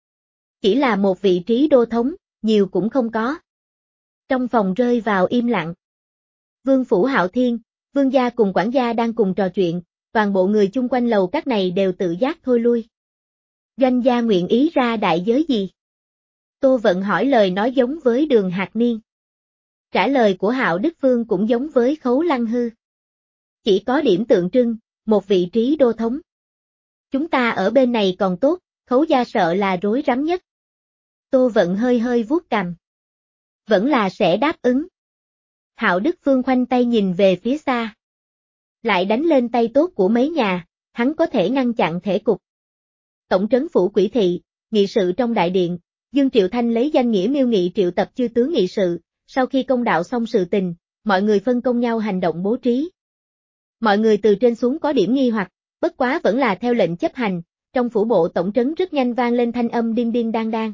Speaker 1: Chỉ là một vị trí đô thống, nhiều cũng không có. Trong phòng rơi vào im lặng. Vương phủ Hạo Thiên, vương gia cùng quản gia đang cùng trò chuyện, toàn bộ người chung quanh lầu các này đều tự giác thôi lui. Doanh gia nguyện ý ra đại giới gì? Tô Vận hỏi lời nói giống với Đường Hạc Niên. Trả lời của Hạo Đức Phương cũng giống với Khấu Lăng Hư. Chỉ có điểm tượng trưng, một vị trí đô thống. Chúng ta ở bên này còn tốt, Khấu gia sợ là rối rắm nhất. Tô Vận hơi hơi vuốt cằm. Vẫn là sẽ đáp ứng. Hạo Đức Phương khoanh tay nhìn về phía xa. Lại đánh lên tay tốt của mấy nhà, hắn có thể ngăn chặn thể cục. Tổng trấn phủ Quỷ thị, nghị sự trong đại điện, Dương Triệu Thanh lấy danh nghĩa miêu nghị triệu tập chư tướng nghị sự, sau khi công đạo xong sự tình, mọi người phân công nhau hành động bố trí. Mọi người từ trên xuống có điểm nghi hoặc, bất quá vẫn là theo lệnh chấp hành, trong phủ bộ tổng trấn rất nhanh vang lên thanh âm điên điên đang đang.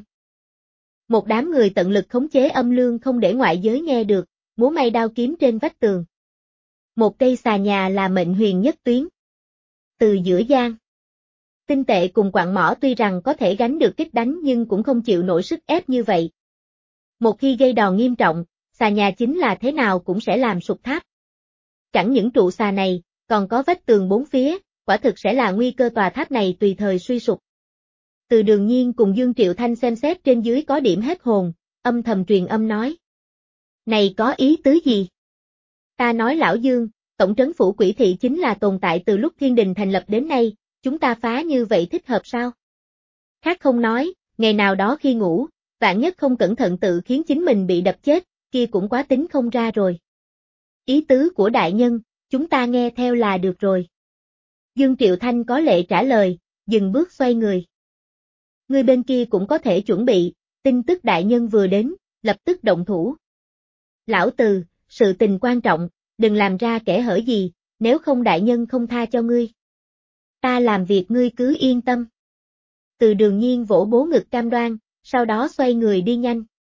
Speaker 1: Một đám người tận lực khống chế âm lương không để ngoại giới nghe được, múa may đao kiếm trên vách tường. Một cây xà nhà là mệnh huyền nhất tuyến. Từ giữa gian. Tinh tệ cùng quặng mỏ tuy rằng có thể gánh được kích đánh nhưng cũng không chịu nổi sức ép như vậy. Một khi gây đòn nghiêm trọng, xà nhà chính là thế nào cũng sẽ làm sụp tháp. Chẳng những trụ xà này, còn có vách tường bốn phía, quả thực sẽ là nguy cơ tòa tháp này tùy thời suy sụp. Từ Đường Nhiên cùng Dương Triệu Thanh xem xét trên dưới có điểm hết hồn, âm thầm truyền âm nói. Này có ý tứ gì? Ta nói lão Dương, tổng trấn phủ Quỷ thị chính là tồn tại từ lúc thiên đình thành lập đến nay, chúng ta phá như vậy thích hợp sao? Khác không nói, ngày nào đó khi ngủ, vạn nhất không cẩn thận tự khiến chính mình bị đập chết, kia cũng quá tính không ra rồi. Ý tứ của đại nhân, chúng ta nghe theo là được rồi. Dương Triệu Thanh có lệ trả lời, dừng bước xoay người. Người bên kia cũng có thể chuẩn bị, tin tức đại nhân vừa đến, lập tức động thủ. Lão Từ, sự tình quan trọng, đừng làm ra kẻ hở gì, nếu không đại nhân không tha cho ngươi. Ta làm việc ngươi cứ yên tâm. Từ Đường Nhiên vỗ bố ngực cam đoan, sau đó xoay người đi nhanh.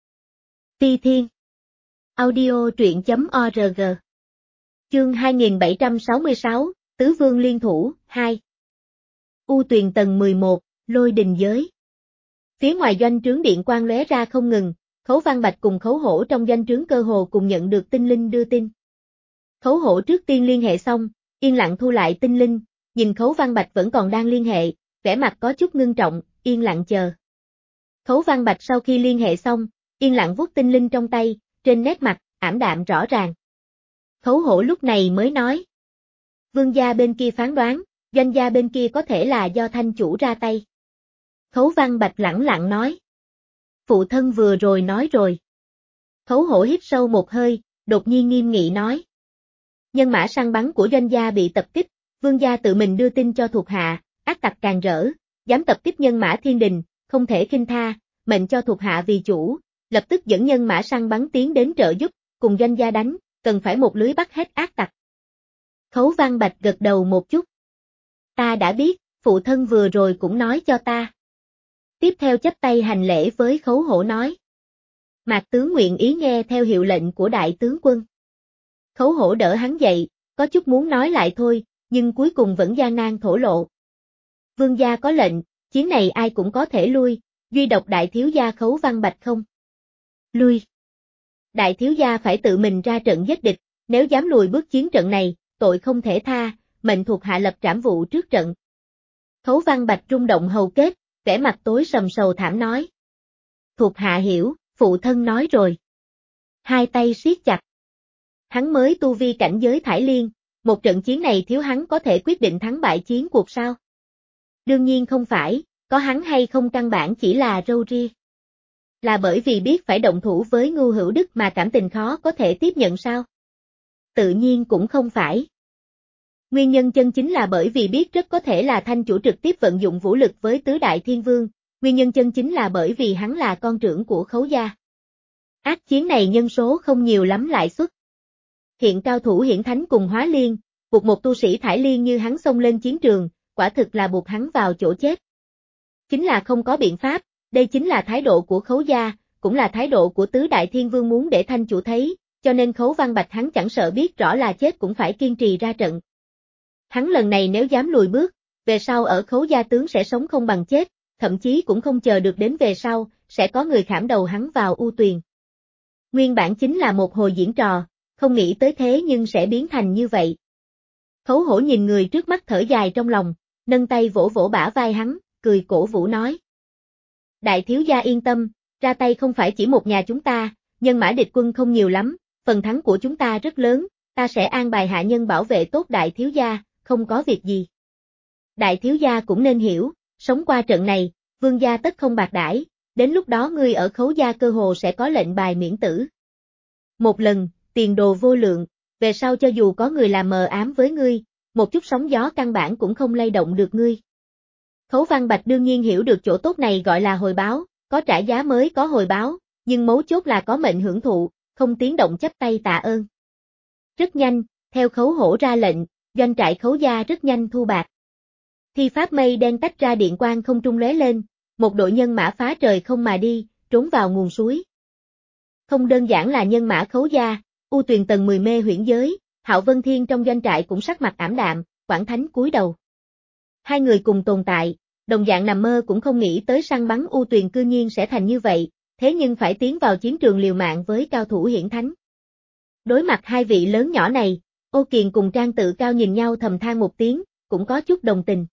Speaker 1: Phi Thiên Audio truyện.org Chương hai nghìn bảy trăm sáu mươi sáu, Tứ Vương Liên Thủ, hai U Tuyền tầng mười một, Lôi Đình Giới. Phía ngoài doanh trướng điện quang lóe ra không ngừng, Khấu Văn Bạch cùng Khấu Hổ trong doanh trướng cơ hồ cùng nhận được tinh linh đưa tin. Khấu Hổ trước tiên liên hệ xong, yên lặng thu lại tinh linh, nhìn Khấu Văn Bạch vẫn còn đang liên hệ, vẻ mặt có chút ngưng trọng, yên lặng chờ. Khấu Văn Bạch sau khi liên hệ xong, yên lặng vuốt tinh linh trong tay, trên nét mặt, ảm đạm rõ ràng. Khấu Hổ lúc này mới nói. Vương gia bên kia phán đoán, doanh gia bên kia có thể là do thanh chủ ra tay. Khấu Văn Bạch lẳng lặng nói. Phụ thân vừa rồi nói rồi. Khấu Hổ hít sâu một hơi, đột nhiên nghiêm nghị nói. Nhân mã săn bắn của doanh gia bị tập kích, vương gia tự mình đưa tin cho thuộc hạ, ác tặc càng rỡ, dám tập kích nhân mã thiên đình, không thể khinh tha, mệnh cho thuộc hạ vì chủ, lập tức dẫn nhân mã săn bắn tiến đến trợ giúp, cùng doanh gia đánh, cần phải một lưới bắt hết ác tặc. Khấu Văn Bạch gật đầu một chút. Ta đã biết, phụ thân vừa rồi cũng nói cho ta. Tiếp theo chắp tay hành lễ với Khấu Hổ nói. Mạc tướng nguyện ý nghe theo hiệu lệnh của đại tướng quân. Khấu Hổ đỡ hắn dậy, có chút muốn nói lại thôi, nhưng cuối cùng vẫn gian nan thổ lộ. Vương gia có lệnh, chiến này ai cũng có thể lui, duy độc đại thiếu gia Khấu Văn Bạch không. Lui. Đại thiếu gia phải tự mình ra trận giết địch, nếu dám lùi bước chiến trận này, tội không thể tha, mệnh thuộc hạ lập trảm vụ trước trận. Khấu Văn Bạch rung động hầu kết, vẻ mặt tối sầm sầu thảm nói. Thuộc hạ hiểu, phụ thân nói rồi. Hai tay siết chặt. Hắn mới tu vi cảnh giới thải liên, một trận chiến này thiếu hắn có thể quyết định thắng bại chiến cuộc sao? Đương nhiên không phải, có hắn hay không căn bản chỉ là râu ria. Là bởi vì biết phải động thủ với Ngưu Hữu Đức mà cảm tình khó có thể tiếp nhận sao? Tự nhiên cũng không phải. Nguyên nhân chân chính là bởi vì biết rất có thể là thanh chủ trực tiếp vận dụng vũ lực với tứ đại thiên vương, nguyên nhân chân chính là bởi vì hắn là con trưởng của Khấu gia. Ác chiến này nhân số không nhiều lắm lại xuất. Hiện cao thủ hiển thánh cùng hóa liên, buộc một tu sĩ thải liên như hắn xông lên chiến trường, quả thực là buộc hắn vào chỗ chết. Chính là không có biện pháp, đây chính là thái độ của Khấu gia, cũng là thái độ của tứ đại thiên vương muốn để thanh chủ thấy, cho nên Khấu Văn Bạch hắn chẳng sợ biết rõ là chết cũng phải kiên trì ra trận. Hắn lần này nếu dám lùi bước, về sau ở Khấu gia tướng sẽ sống không bằng chết, thậm chí cũng không chờ được đến về sau, sẽ có người khảm đầu hắn vào u tuyền. Nguyên bản chính là một hồi diễn trò, không nghĩ tới thế nhưng sẽ biến thành như vậy. Khấu Hổ nhìn người trước mắt thở dài trong lòng, nâng tay vỗ vỗ bả vai hắn, cười cổ vũ nói. Đại thiếu gia yên tâm, ra tay không phải chỉ một nhà chúng ta, nhân mã địch quân không nhiều lắm, phần thắng của chúng ta rất lớn, ta sẽ an bài hạ nhân bảo vệ tốt đại thiếu gia, không có việc gì. Đại thiếu gia cũng nên hiểu, sống qua trận này, vương gia tất không bạc đãi, đến lúc đó ngươi ở Khấu gia cơ hồ sẽ có lệnh bài miễn tử. Một lần, tiền đồ vô lượng, về sau cho dù có người làm mờ ám với ngươi, một chút sóng gió căn bản cũng không lay động được ngươi. Khấu Văn Bạch đương nhiên hiểu được chỗ tốt này gọi là hồi báo, có trả giá mới có hồi báo, nhưng mấu chốt là có mệnh hưởng thụ, không tiếng động chắp tay tạ ơn. Rất nhanh, theo Khấu Hổ ra lệnh, doanh trại Khấu gia rất nhanh thu bạc. Thi pháp mây đen tách ra điện quang không trung lóe lên, một đội nhân mã phá trời không mà đi, trốn vào nguồn suối. Không đơn giản là nhân mã Khấu gia, U Tuyền tầng mười mê huyễn giới, Hạo Vân Thiên trong doanh trại cũng sắc mặt ảm đạm, Quảng Thánh cúi đầu. Hai người cùng tồn tại, đồng dạng nằm mơ cũng không nghĩ tới săn bắn U Tuyền cư nhiên sẽ thành như vậy, thế nhưng phải tiến vào chiến trường liều mạng với cao thủ hiển thánh. Đối mặt hai vị lớn nhỏ này, Ô Kiền cùng Trang Tự Cao nhìn nhau thầm than một tiếng, cũng có chút đồng tình.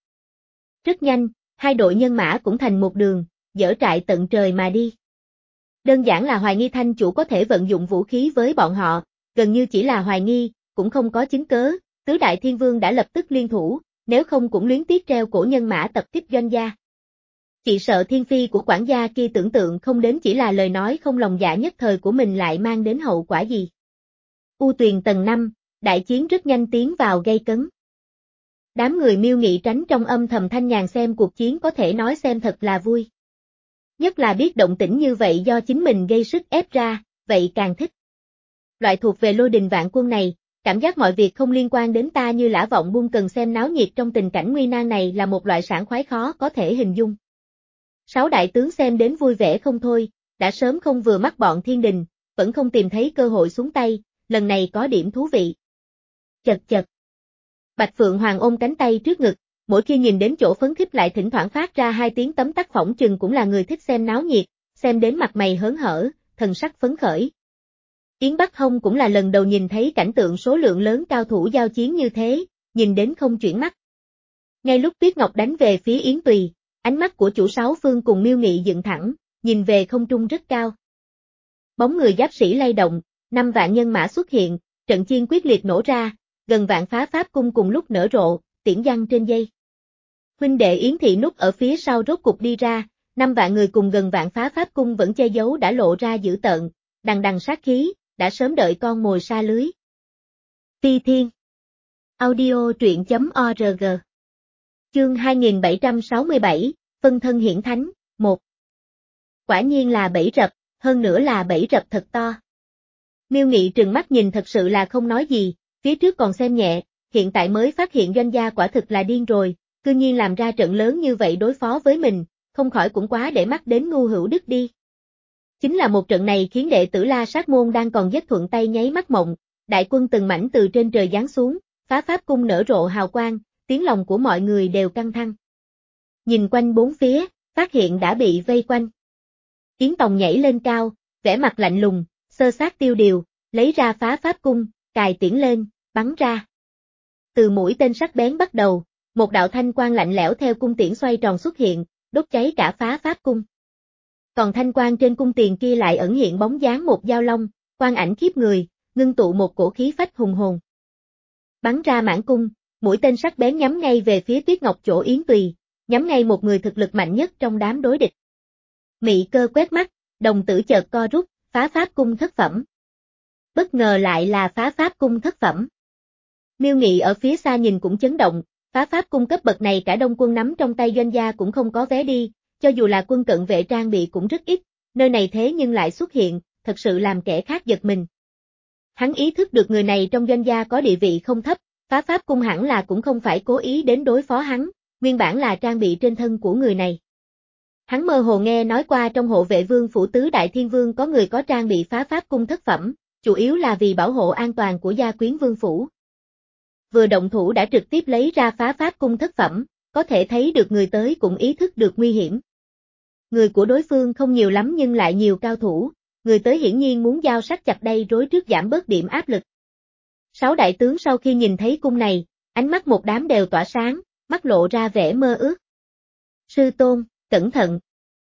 Speaker 1: Rất nhanh, hai đội nhân mã cũng thành một đường, dỡ trại tận trời mà đi. Đơn giản là hoài nghi thanh chủ có thể vận dụng vũ khí với bọn họ, gần như chỉ là hoài nghi, cũng không có chứng cớ, tứ đại thiên vương đã lập tức liên thủ, nếu không cũng luyến tiếc treo cổ nhân mã tập kích doanh gia. Chỉ sợ thiên phi của quản gia kia tưởng tượng không đến chỉ là lời nói không lòng dạ nhất thời của mình lại mang đến hậu quả gì. U Tuyền tầng năm, đại chiến rất nhanh tiến vào gây cấn. Đám người Miêu Nghị tránh trong âm thầm thanh nhàn xem cuộc chiến có thể nói xem thật là vui. Nhất là biết động tĩnh như vậy do chính mình gây sức ép ra, vậy càng thích. Loại thuộc về lôi đình vạn quân này, cảm giác mọi việc không liên quan đến ta như lã vọng buông cần xem náo nhiệt trong tình cảnh nguy nan này là một loại sảng khoái khó có thể hình dung. Sáu đại tướng xem đến vui vẻ không thôi, đã sớm không vừa mắt bọn thiên đình, vẫn không tìm thấy cơ hội xuống tay, lần này có điểm thú vị. Chật chật. Bạch Phượng Hoàng ôm cánh tay trước ngực, mỗi khi nhìn đến chỗ phấn khích lại thỉnh thoảng phát ra hai tiếng tấm tắc phỏng chừng cũng là người thích xem náo nhiệt, xem đến mặt mày hớn hở, thần sắc phấn khởi. Yến Bắc Hông cũng là lần đầu nhìn thấy cảnh tượng số lượng lớn cao thủ giao chiến như thế, nhìn đến không chuyển mắt. Ngay lúc Tuyết Ngọc đánh về phía Yến Tùy, ánh mắt của chủ sáu phương cùng Miêu Nghị dựng thẳng, nhìn về không trung rất cao. Bóng người giáp sĩ lay động, năm vạn nhân mã xuất hiện, trận chiên quyết liệt nổ ra, gần vạn phá pháp cung cùng lúc nở rộ, tiễn văn trên dây. Huynh đệ Yến Thị núp ở phía sau rốt cục đi ra, năm vạn người cùng gần vạn phá pháp cung vẫn che giấu đã lộ ra dữ tợn, đằng đằng sát khí, đã sớm đợi con mồi sa lưới. Ti Thiên Audio truyện chấm org Chương hai nghìn bảy trăm sáu mươi bảy, Phân thân hiển thánh, một. Quả nhiên là bẫy rập, hơn nữa là bẫy rập thật to. Miêu Nghị trừng mắt nhìn thật sự là không nói gì, phía trước còn xem nhẹ, hiện tại mới phát hiện doanh gia quả thực là điên rồi, cư nhiên làm ra trận lớn như vậy đối phó với mình, không khỏi cũng quá để mắt đến ngu hữu đức đi. Chính là một trận này khiến đệ tử La Sát Môn đang còn giết thuận tay nháy mắt mộng, đại quân từng mảnh từ trên trời giáng xuống, phá pháp cung nở rộ hào quang, tiếng lòng của mọi người đều căng thẳng. Nhìn quanh bốn phía, phát hiện đã bị vây quanh. Yến Tòng nhảy lên cao, vẻ mặt lạnh lùng, sơ sát tiêu điều, lấy ra phá pháp cung, cài tiễn lên, bắn ra. Từ mũi tên sắc bén bắt đầu, một đạo thanh quang lạnh lẽo theo cung tiễn xoay tròn xuất hiện, đốt cháy cả phá pháp cung. Còn thanh quang trên cung tiền kia lại ẩn hiện bóng dáng một dao long, quang ảnh khiếp người, ngưng tụ một cổ khí phách hùng hồn. Bắn ra mãn cung, mũi tên sắc bén nhắm ngay về phía Tuyết Ngọc chỗ Yến Tùy, nhắm ngay một người thực lực mạnh nhất trong đám đối địch. Mị Cơ quét mắt, đồng tử chợt co rút, phá pháp cung thất phẩm. Bất ngờ lại là phá pháp cung thất phẩm. Miêu Nghị ở phía xa nhìn cũng chấn động, phá pháp cung cấp bậc này cả đông quân nắm trong tay doanh gia cũng không có vé đi, cho dù là quân cận vệ trang bị cũng rất ít, nơi này thế nhưng lại xuất hiện, thật sự làm kẻ khác giật mình. Hắn ý thức được người này trong doanh gia có địa vị không thấp, phá pháp cung hẳn là cũng không phải cố ý đến đối phó hắn, nguyên bản là trang bị trên thân của người này. Hắn mơ hồ nghe nói qua trong hộ vệ vương phủ tứ đại thiên vương có người có trang bị phá pháp cung thất phẩm, chủ yếu là vì bảo hộ an toàn của gia quyến vương phủ. Vừa động thủ đã trực tiếp lấy ra phá pháp cung thất phẩm, có thể thấy được người tới cũng ý thức được nguy hiểm. Người của đối phương không nhiều lắm nhưng lại nhiều cao thủ, người tới hiển nhiên muốn giao sắc chặt đây rối trước giảm bớt điểm áp lực. Sáu đại tướng sau khi nhìn thấy cung này, ánh mắt một đám đều tỏa sáng, mắt lộ ra vẻ mơ ước. Sư tôn, cẩn thận.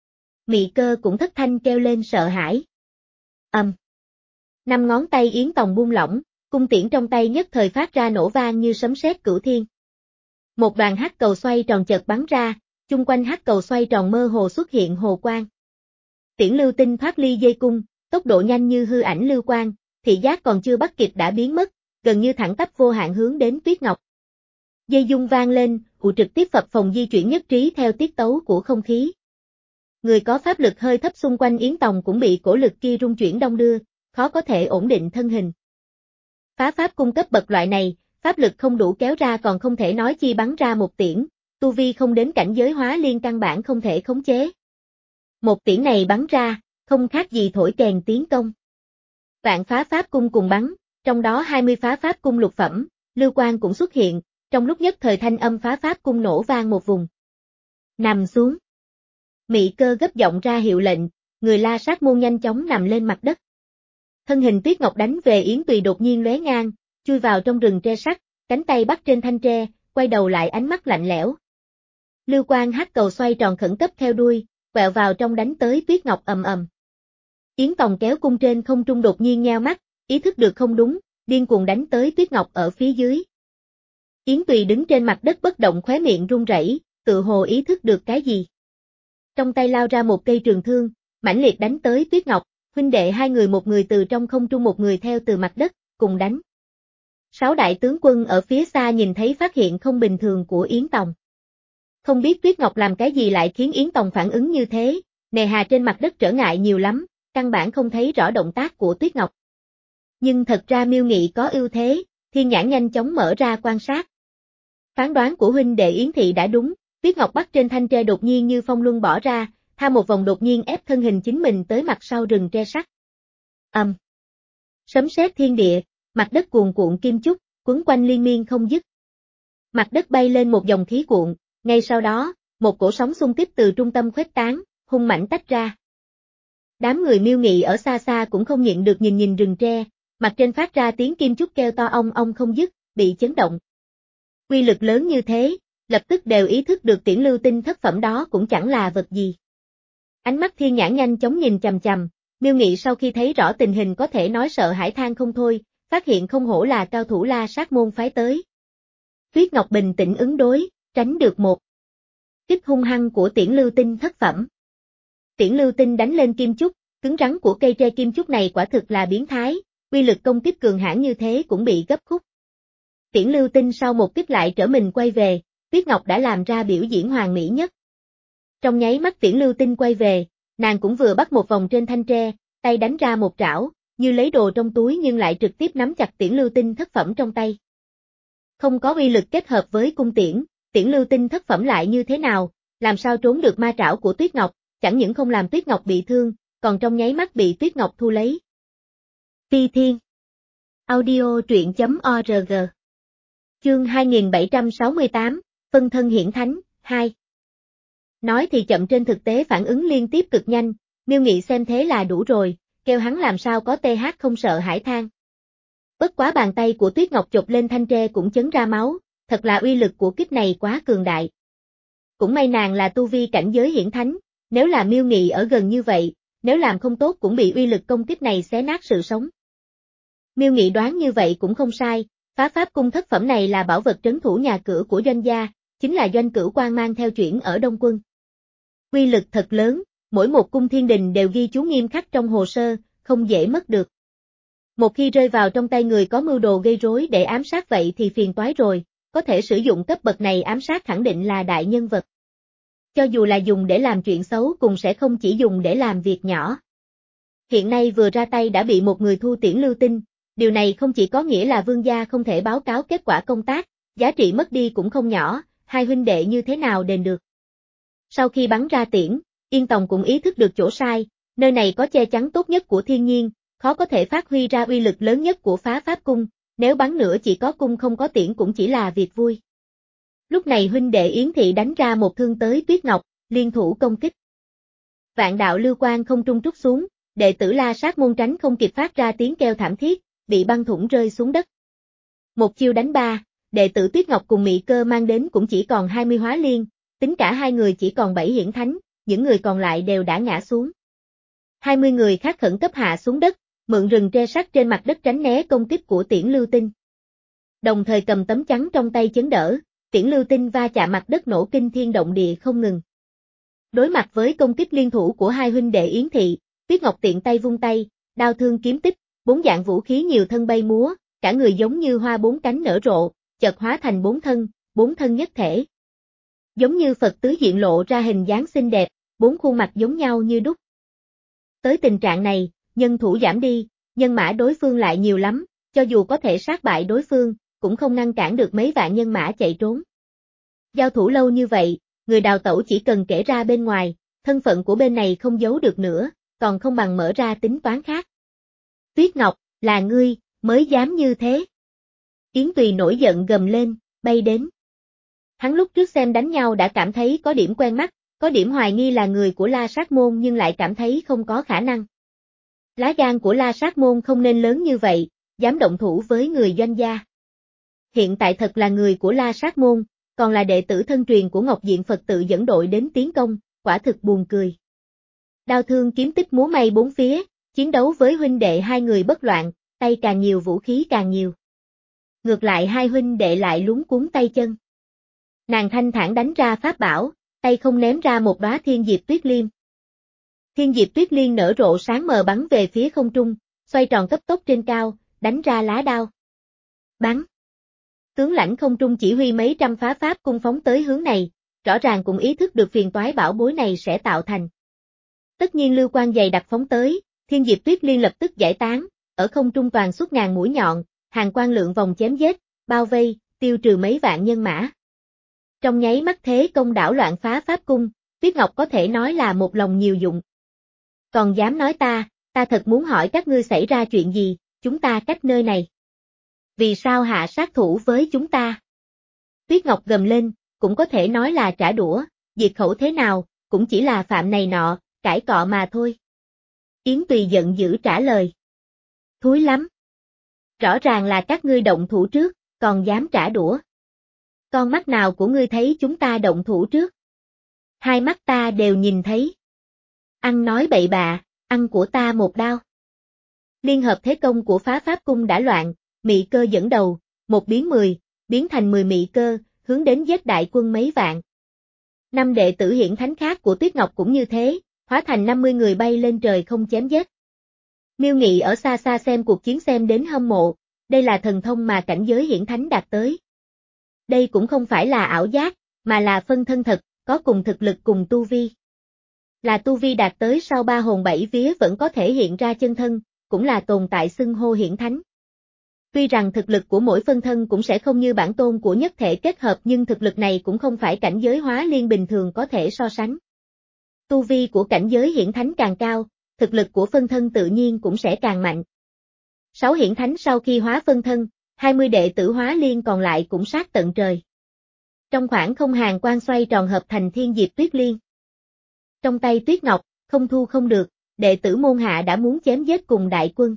Speaker 1: Mị Cơ cũng thất thanh kêu lên sợ hãi. Ầm. Um. Năm ngón tay Yến Tòng buông lỏng, cung tiễn trong tay nhất thời phát ra nổ vang như sấm sét cửu thiên. Một đoàn hắc cầu xoay tròn chợt bắn ra, chung quanh hắc cầu xoay tròn mơ hồ xuất hiện hồ quang. Tiễn lưu tinh thoát ly dây cung, tốc độ nhanh như hư ảnh lưu quang, thị giác còn chưa bắt kịp đã biến mất, gần như thẳng tắp vô hạn hướng đến Tuyết Ngọc. Dây dung vang lên, ụ trực tiếp phập phồng di chuyển nhất trí theo tiết tấu của không khí. Người có pháp lực hơi thấp xung quanh Yến Tòng cũng bị cổ lực kia rung chuyển đông đưa, khó có thể ổn định thân hình. Phá pháp cung cấp bậc loại này, pháp lực không đủ kéo ra còn không thể nói chi bắn ra một tiễn, tu vi không đến cảnh giới hóa liên căn bản không thể khống chế. Một tiễn này bắn ra, không khác gì thổi kèn tiến công. Vạn phá pháp cung cùng bắn, trong đó hai mươi phá pháp cung lục phẩm, lưu quang cũng xuất hiện, trong lúc nhất thời thanh âm phá pháp cung nổ vang một vùng. Nằm xuống. Mị Cơ gấp giọng ra hiệu lệnh, người La Sát Môn nhanh chóng nằm lên mặt đất. Thân hình Tuyết Ngọc đánh về Yến Tùy đột nhiên lóe ngang, chui vào trong rừng tre sắt, cánh tay bắt trên thanh tre, quay đầu lại ánh mắt lạnh lẽo. Lưu quang hắc cầu xoay tròn khẩn cấp theo đuôi, quẹo vào trong đánh tới Tuyết Ngọc ầm ầm. Yến Tòng kéo cung trên không trung đột nhiên nheo mắt, ý thức được không đúng, điên cuồng đánh tới Tuyết Ngọc ở phía dưới. Yến Tùy đứng trên mặt đất bất động khóe miệng run rẩy, tự hồ ý thức được cái gì. Trong tay lao ra một cây trường thương, mãnh liệt đánh tới Tuyết Ngọc, huynh đệ hai người một người từ trong không trung một người theo từ mặt đất, cùng đánh. Sáu đại tướng quân ở phía xa nhìn thấy phát hiện không bình thường của Yến Tòng. Không biết Tuyết Ngọc làm cái gì lại khiến Yến Tòng phản ứng như thế, nề hà trên mặt đất trở ngại nhiều lắm, căn bản không thấy rõ động tác của Tuyết Ngọc. Nhưng thật ra Miêu Nghị có ưu thế, thiên nhãn nhanh chóng mở ra quan sát. Phán đoán của huynh đệ Yến Thị đã đúng, Tuyết Ngọc bắt trên thanh tre đột nhiên như phong luân bỏ ra, tha một vòng đột nhiên ép thân hình chính mình tới mặt sau rừng tre sắt. Ầm. Um. Sấm sét thiên địa, mặt đất cuồn cuộn kim chúc, quấn quanh liên miên không dứt. Mặt đất bay lên một dòng khí cuộn, ngay sau đó, một cổ sóng xung kích từ trung tâm khuếch tán, hung mãnh tách ra. Đám người Miêu Nghị ở xa xa cũng không nhịn được nhìn nhìn rừng tre, mặt trên phát ra tiếng kim chúc kêu to ong ong không dứt, bị chấn động. Uy lực lớn như thế, lập tức đều ý thức được Tiễn Lưu Tinh thất phẩm đó cũng chẳng là vật gì. Ánh mắt thiên nhãn nhanh chóng nhìn chằm chằm, Miêu Nghị sau khi thấy rõ tình hình có thể nói sợ hãi than không thôi, phát hiện không hổ là cao thủ La Sát môn phái tới. Tuyết Ngọc bình tĩnh ứng đối, tránh được một kích hung hăng của Tiễn Lưu Tinh thất phẩm. Tiễn Lưu Tinh đánh lên kim chúc, cứng rắn của cây tre kim chúc này quả thực là biến thái, uy lực công kích cường hãn như thế cũng bị gấp khúc. Tiễn Lưu Tinh sau một kích lại trở mình quay về, Tuyết Ngọc đã làm ra biểu diễn hoàn mỹ nhất. Trong nháy mắt Tiễn Lưu Tinh quay về, nàng cũng vừa bắt một vòng trên thanh tre, tay đánh ra một trảo, như lấy đồ trong túi nhưng lại trực tiếp nắm chặt Tiễn Lưu Tinh thất phẩm trong tay. Không có uy lực kết hợp với cung tiễn, Tiễn Lưu Tinh thất phẩm lại như thế nào, làm sao trốn được ma trảo của Tuyết Ngọc, chẳng những không làm Tuyết Ngọc bị thương, còn trong nháy mắt bị Tuyết Ngọc thu lấy. Phi Thiên Audio truyện chấm org Chương hai nghìn bảy trăm sáu mươi tám, Phân thân hiển thánh, hai. Nói thì chậm trên thực tế phản ứng liên tiếp cực nhanh, Miêu Nghị xem thế là đủ rồi, kêu hắn làm sao có th không sợ hãi than. Bất quá bàn tay của Tuyết Ngọc chộp lên thanh tre cũng chấn ra máu, thật là uy lực của kích này quá cường đại. Cũng may nàng là tu vi cảnh giới hiển thánh, nếu là Miêu Nghị ở gần như vậy, nếu làm không tốt cũng bị uy lực công kích này xé nát sự sống. Miêu Nghị đoán như vậy cũng không sai, phá pháp cung thất phẩm này là bảo vật trấn thủ nhà cửa của doanh gia, chính là Doanh Cửu Quan mang theo chuyển ở Đông Quân. Uy lực thật lớn, mỗi một cung thiên đình đều ghi chú nghiêm khắc trong hồ sơ, không dễ mất được. Một khi rơi vào trong tay người có mưu đồ gây rối để ám sát vậy thì phiền toái rồi, có thể sử dụng cấp bậc này ám sát khẳng định là đại nhân vật. Cho dù là dùng để làm chuyện xấu cũng sẽ không chỉ dùng để làm việc nhỏ. Hiện nay vừa ra tay đã bị một người thu Tiễn Lưu Tinh, điều này không chỉ có nghĩa là vương gia không thể báo cáo kết quả công tác, giá trị mất đi cũng không nhỏ, hai huynh đệ như thế nào đền được. Sau khi bắn ra tiễn, Yên Tòng cũng ý thức được chỗ sai, nơi này có che chắn tốt nhất của thiên nhiên, khó có thể phát huy ra uy lực lớn nhất của phá pháp cung, nếu bắn nữa chỉ có cung không có tiễn cũng chỉ là việc vui. Lúc này huynh đệ Yến Thị đánh ra một thương tới Tuyết Ngọc, liên thủ công kích. Vạn đạo lưu quang không trung trút xuống, đệ tử La Sát môn tránh không kịp phát ra tiếng kêu thảm thiết, bị băng thủng rơi xuống đất. Một chiêu đánh ba, đệ tử Tuyết Ngọc cùng Mị Cơ mang đến cũng chỉ còn hai mươi hóa liên, tính cả hai người chỉ còn bảy hiển thánh, những người còn lại đều đã ngã xuống. hai mươi người khác khẩn cấp hạ xuống đất, mượn rừng tre sắt trên mặt đất tránh né công kích của Tiễn Lưu Tinh. Đồng thời cầm tấm chắn trong tay chấn đỡ, Tiễn Lưu Tinh va chạm mặt đất nổ kinh thiên động địa không ngừng. Đối mặt với công kích liên thủ của hai huynh đệ Yến Thị, Tuyết Ngọc tiện tay vung tay, đao thương kiếm tích, bốn dạng vũ khí nhiều thân bay múa, cả người giống như hoa bốn cánh nở rộ, chợt hóa thành bốn thân, bốn thân nhất thể. Giống như Phật tứ diện lộ ra hình dáng xinh đẹp, bốn khuôn mặt giống nhau như đúc. Tới tình trạng này, nhân thủ giảm đi, nhân mã đối phương lại nhiều lắm, cho dù có thể sát bại đối phương, cũng không ngăn cản được mấy vạn nhân mã chạy trốn. Giao thủ lâu như vậy, người đào tẩu chỉ cần kể ra bên ngoài, thân phận của bên này không giấu được nữa, còn không bằng mở ra tính toán khác. Tuyết Ngọc, là ngươi, mới dám như thế. Yến Tùy nổi giận gầm lên, bay đến. Hắn lúc trước xem đánh nhau đã cảm thấy có điểm quen mắt, có điểm hoài nghi là người của La Sát môn nhưng lại cảm thấy không có khả năng. Lá gan của La Sát môn không nên lớn như vậy, dám động thủ với người doanh gia. Hiện tại thật là người của La Sát môn, còn là đệ tử thân truyền của Ngọc Diện Phật tự dẫn đội đến tiến công, quả thực buồn cười. Đao thương kiếm tích múa may bốn phía, chiến đấu với huynh đệ hai người bất loạn, tay càng nhiều vũ khí càng nhiều. Ngược lại hai huynh đệ lại luống cuống tay chân. Nàng thanh thản đánh ra pháp bảo, tay không ném ra một đóa thiên diệp tuyết liên. Thiên diệp tuyết liên nở rộ sáng mờ bắn về phía không trung, xoay tròn cấp tốc trên cao, đánh ra lá đao. Bắn. Tướng lãnh không trung chỉ huy mấy trăm phá pháp cung phóng tới hướng này, rõ ràng cũng ý thức được phiền toái bảo bối này sẽ tạo thành. Tất nhiên lưu quan dày đặc phóng tới, Thiên Diệp Tuyết Liên lập tức giải tán, ở không trung toàn xuất ngàn mũi nhọn, hàng quang lượng vòng chém giết, bao vây, tiêu trừ mấy vạn nhân mã. Trong nháy mắt thế công đảo loạn phá pháp cung, Tuyết Ngọc có thể nói là một lòng nhiều dụng. Còn dám nói ta, ta thật muốn hỏi các ngươi xảy ra chuyện gì, chúng ta cách nơi này. Vì sao hạ sát thủ với chúng ta? Tuyết Ngọc gầm lên, cũng có thể nói là trả đũa, diệt khẩu thế nào, cũng chỉ là phạm này nọ, cãi cọ mà thôi. Yến Tùy giận dữ trả lời. Thúi lắm. Rõ ràng là các ngươi động thủ trước, còn dám trả đũa. Con mắt nào của ngươi thấy chúng ta động thủ trước? Hai mắt ta đều nhìn thấy. Ăn nói bậy bạ, ăn của ta một đao. Liên hợp thế công của phá pháp cung đã loạn, Mị Cơ dẫn đầu, một biến mười, biến thành mười Mị Cơ, hướng đến giết đại quân mấy vạn. Năm đệ tử hiển thánh khác của Tuyết Ngọc cũng như thế, hóa thành năm mươi người bay lên trời không chém giết. Miêu Nghị ở xa xa xem cuộc chiến xem đến hâm mộ, đây là thần thông mà cảnh giới hiển thánh đạt tới. Đây cũng không phải là ảo giác, mà là phân thân thật, có cùng thực lực cùng tu vi. Là tu vi đạt tới sau ba hồn bảy vía vẫn có thể hiện ra chân thân, cũng là tồn tại xưng hô hiển thánh. Tuy rằng thực lực của mỗi phân thân cũng sẽ không như bản tôn của nhất thể kết hợp nhưng thực lực này cũng không phải cảnh giới hóa liên bình thường có thể so sánh. Tu vi của cảnh giới hiển thánh càng cao, thực lực của phân thân tự nhiên cũng sẽ càng mạnh. Sáu hiển thánh sau khi hóa phân thân, hai mươi đệ tử hóa liên còn lại cũng sát tận trời. Trong khoảng không hàng quang xoay tròn hợp thành Thiên Diệp Tuyết Liên. Trong tay Tuyết Ngọc, không thu không được, đệ tử môn hạ đã muốn chém giết cùng đại quân.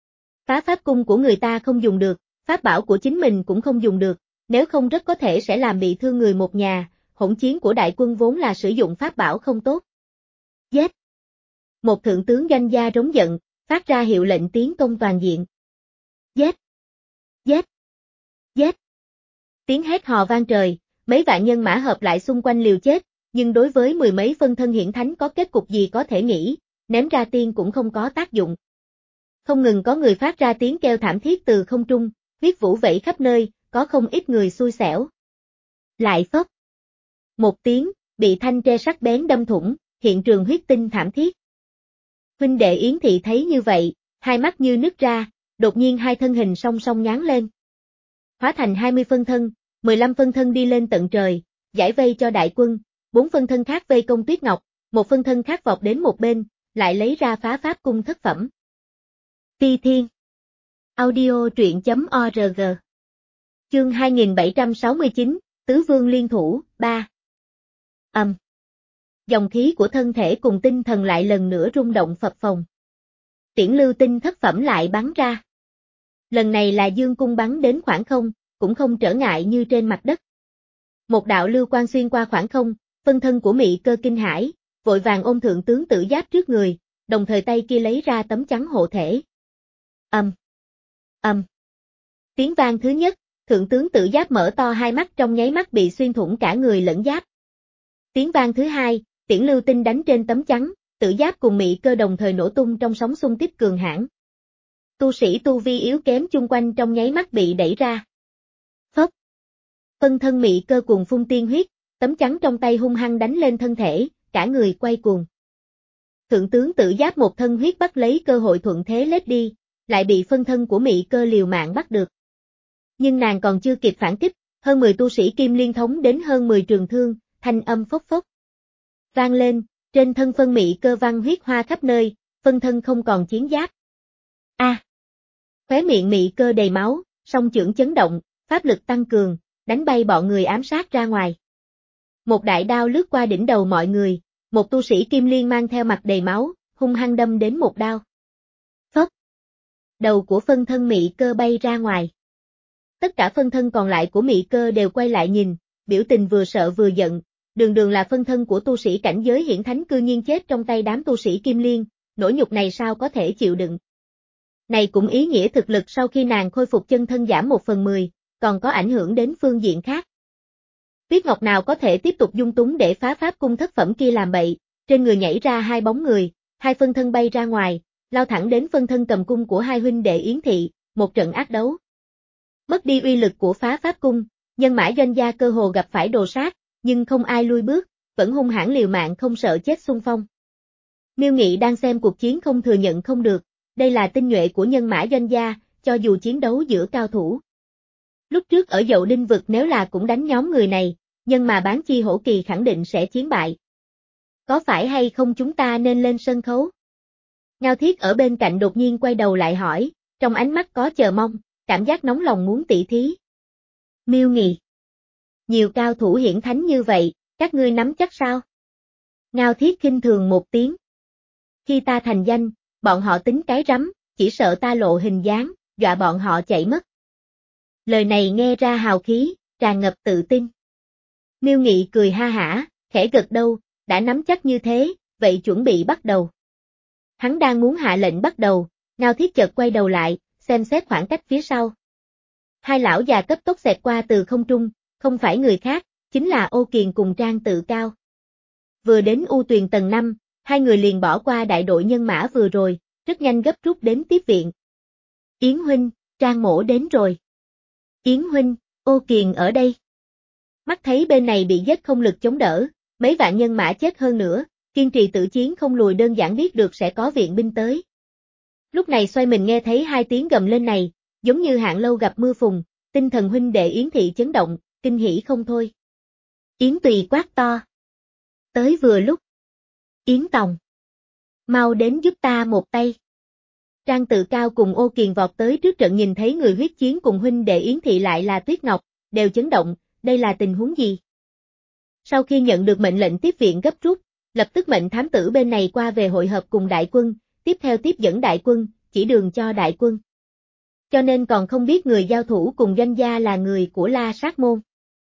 Speaker 1: Phá pháp cung của người ta không dùng được, pháp bảo của chính mình cũng không dùng được, nếu không rất có thể sẽ làm bị thương người một nhà, hỗn chiến của đại quân vốn là sử dụng pháp bảo không tốt. Giết! Một thượng tướng doanh gia rống giận, phát ra hiệu lệnh tiến công toàn diện. Giết! Giết! Giết! Tiếng hét hò vang trời, mấy vạn nhân mã hợp lại xung quanh liều chết, nhưng đối với mười mấy phân thân hiển thánh có kết cục gì có thể nghĩ, ném ra tiên cũng không có tác dụng. Không ngừng có người phát ra tiếng kêu thảm thiết từ không trung, huyết vũ vẩy khắp nơi, có không ít người xui xẻo. Lại phốc. Một tiếng, bị thanh tre sắc bén đâm thủng, hiện trường huyết tinh thảm thiết. Huynh đệ Yến Thị thấy như vậy, hai mắt như nứt ra, đột nhiên hai thân hình song song nháng lên. Hóa thành hai mươi phân thân, mười lăm phân thân đi lên tận trời, giải vây cho đại quân, bốn phân thân khác vây công Tuyết Ngọc, một phân thân khác vọt đến một bên, lại lấy ra phá pháp cung thất phẩm. Phi Thiên. Audio truyện chấm org. Chương hai nghìn bảy trăm sáu mươi chín, Tứ Vương Liên Thủ, ba. Âm. Um. Dòng khí của thân thể cùng tinh thần lại lần nữa rung động phập phồng. Tiễn lưu tinh thất phẩm lại bắn ra. Lần này là dương cung bắn đến khoảng không, cũng không trở ngại như trên mặt đất. Một đạo lưu quang xuyên qua khoảng không, phân thân của Mị Cơ kinh hãi, vội vàng ôm thượng tướng Tử Giáp trước người, đồng thời tay kia lấy ra tấm chắn hộ thể. Âm. Um. Âm. Um. Tiếng vang thứ nhất, thượng tướng Tử Giáp mở to hai mắt trong nháy mắt bị xuyên thủng cả người lẫn giáp. Tiếng vang thứ hai, tiễn lưu tinh đánh trên tấm chắn, Tử Giáp cùng Mị Cơ đồng thời nổ tung trong sóng xung kích cường hãn. Tu sĩ tu vi yếu kém chung quanh trong nháy mắt bị đẩy ra. Phốc. Phân thân Mị Cơ cuồng phun tiên huyết, tấm chắn trong tay hung hăng đánh lên thân thể, cả người quay cuồng. Thượng tướng Tử Giáp một thân huyết bắt lấy cơ hội thuận thế lết đi, lại bị phân thân của Mị Cơ liều mạng bắt được. Nhưng nàng còn chưa kịp phản kích, hơn mười tu sĩ kim liên thống đến hơn mười trường thương, thanh âm phốc phốc. Vang lên, trên thân phân Mị Cơ văng huyết hoa khắp nơi, phân thân không còn chiến giáp. A. À. Khóe miệng Mị Cơ đầy máu, song chưởng chấn động, pháp lực tăng cường, đánh bay bọn người ám sát ra ngoài. Một đại đao lướt qua đỉnh đầu mọi người, một tu sĩ kim liên mang theo mặt đầy máu, hung hăng đâm đến một đao. Phốc. Đầu của phân thân Mị Cơ bay ra ngoài. Tất cả phân thân còn lại của Mị Cơ đều quay lại nhìn, biểu tình vừa sợ vừa giận, đường đường là phân thân của tu sĩ cảnh giới hiển thánh cư nhiên chết trong tay đám tu sĩ kim liên, nỗi nhục này sao có thể chịu đựng. Này cũng ý nghĩa thực lực sau khi nàng khôi phục chân thân giảm một phần mười, còn có ảnh hưởng đến phương diện khác. Tuyết Ngọc nào có thể tiếp tục dung túng để phá pháp cung thất phẩm kia làm bậy, trên người nhảy ra hai bóng người, hai phân thân bay ra ngoài, lao thẳng đến phân thân cầm cung của hai huynh đệ Yến Thị, một trận ác đấu. Mất đi uy lực của phá pháp cung, nhân mã doanh gia cơ hồ gặp phải đồ sát, nhưng không ai lui bước, vẫn hung hãn liều mạng không sợ chết xung phong. Miêu Nghị đang xem cuộc chiến không thừa nhận không được, đây là tinh nhuệ của nhân mã doanh gia, cho dù chiến đấu giữa cao thủ. Lúc trước ở Dậu Đinh vực nếu là cũng đánh nhóm người này, nhưng mà Bán Chi Hổ Kỳ khẳng định sẽ chiến bại. Có phải hay không chúng ta nên lên sân khấu? Ngao Thiết ở bên cạnh đột nhiên quay đầu lại hỏi, trong ánh mắt có chờ mong, cảm giác nóng lòng muốn tỉ thí. Miêu Nghị. Nhiều cao thủ hiển thánh như vậy, các ngươi nắm chắc sao? Ngao Thiết khinh thường một tiếng. Khi ta thành danh, bọn họ tính cái rắm, chỉ sợ ta lộ hình dáng, dọa bọn họ chạy mất. Lời này nghe ra hào khí, tràn ngập tự tin. Miêu Nghị cười ha hả, khẽ gật đầu, đã nắm chắc như thế, vậy chuẩn bị bắt đầu. Hắn đang muốn hạ lệnh bắt đầu, Ngao Thiết chợt quay đầu lại, xem xét khoảng cách phía sau. Hai lão già cấp tốc xẹt qua từ không trung, không phải người khác, chính là Ô Kiền cùng Trang Tự Cao. Vừa đến U Tuyền tầng năm, hai người liền bỏ qua đại đội nhân mã vừa rồi, rất nhanh gấp rút đến tiếp viện. Yến huynh, Trang mỗ đến rồi. Yến huynh, Ô Kiền ở đây. Mắt thấy bên này bị giết không lực chống đỡ, mấy vạn nhân mã chết hơn nữa, kiên trì tự chiến không lùi đơn giản biết được sẽ có viện binh tới. Lúc này xoay mình nghe thấy hai tiếng gầm lên này, giống như Hạng Lâu gặp mưa phùn, tinh thần huynh đệ Yến thị chấn động, kinh hỉ không thôi. Yến Tùy quát to. Tới vừa lúc. Yến Tòng. Mau đến giúp ta một tay. Trang Tự Cao cùng Ô Kiền vọt tới trước trận nhìn thấy người huyết chiến cùng huynh đệ Yến thị lại là Tuyết Ngọc, đều chấn động, đây là tình huống gì? Sau khi nhận được mệnh lệnh tiếp viện gấp rút, lập tức mệnh thám tử bên này qua về hội hợp cùng đại quân, tiếp theo tiếp dẫn đại quân, chỉ đường cho đại quân. Cho nên còn không biết người giao thủ cùng doanh gia là người của La Sát Môn.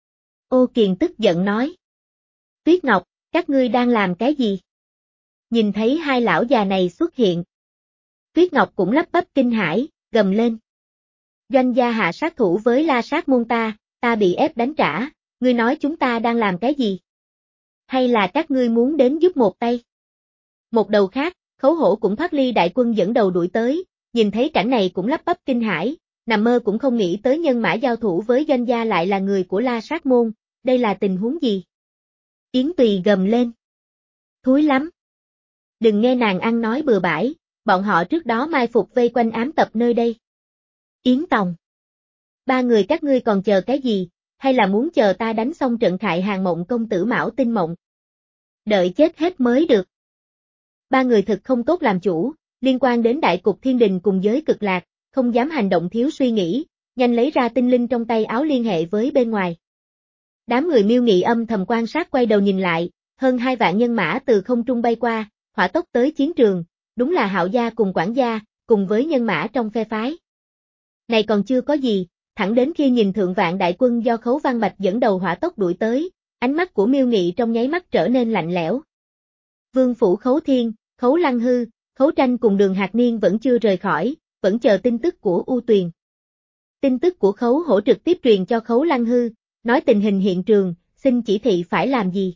Speaker 1: Ô Kiền tức giận nói. Tuyết Ngọc, các ngươi đang làm cái gì? Nhìn thấy hai lão già này xuất hiện. Tuyết Ngọc cũng lắp bắp kinh hãi, gầm lên. Doanh gia hạ sát thủ với La Sát Môn ta, ta bị ép đánh trả, ngươi nói chúng ta đang làm cái gì? Hay là các ngươi muốn đến giúp một tay? Một đầu khác, Khấu Hổ cũng thoát ly đại quân dẫn đầu đuổi tới, nhìn thấy cảnh này cũng lắp bắp kinh hãi, nằm mơ cũng không nghĩ tới nhân mã giao thủ với doanh gia lại là người của La Sát Môn, đây là tình huống gì? Yến Tùy gầm lên. Thúi lắm. Đừng nghe nàng ăn nói bừa bãi, bọn họ trước đó mai phục vây quanh ám tập nơi đây. Yến Tòng. Ba người các ngươi còn chờ cái gì, hay là muốn chờ ta đánh xong trận Khại Hàng Mộng công tử Mão Tinh Mộng? Đợi chết hết mới được. Ba người thực không tốt làm chủ, liên quan đến đại cục thiên đình cùng giới cực lạc, không dám hành động thiếu suy nghĩ, nhanh lấy ra tinh linh trong tay áo liên hệ với bên ngoài. Đám người Miêu Nghị âm thầm quan sát quay đầu nhìn lại, hơn hai vạn nhân mã từ không trung bay qua, hỏa tốc tới chiến trường, đúng là Hạo gia cùng Quản gia, cùng với nhân mã trong phe phái. Này còn chưa có gì, thẳng đến khi nhìn thượng vạn đại quân do Khấu Văn Bạch dẫn đầu hỏa tốc đuổi tới, ánh mắt của Miêu Nghị trong nháy mắt trở nên lạnh lẽo. Vương phủ Khấu Thiên, Khấu Lăng Hư, Khấu Tranh cùng Đường Hạc Niên vẫn chưa rời khỏi, vẫn chờ tin tức của U Tuyền. Tin tức của Khấu Hổ trực tiếp truyền cho Khấu Lăng Hư, nói tình hình hiện trường, xin chỉ thị phải làm gì.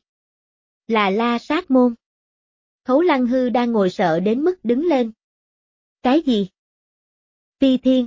Speaker 1: Là La Sát Môn. Khấu Lăng Hư đang ngồi sợ đến mức đứng lên. Cái gì? Ti Thiên.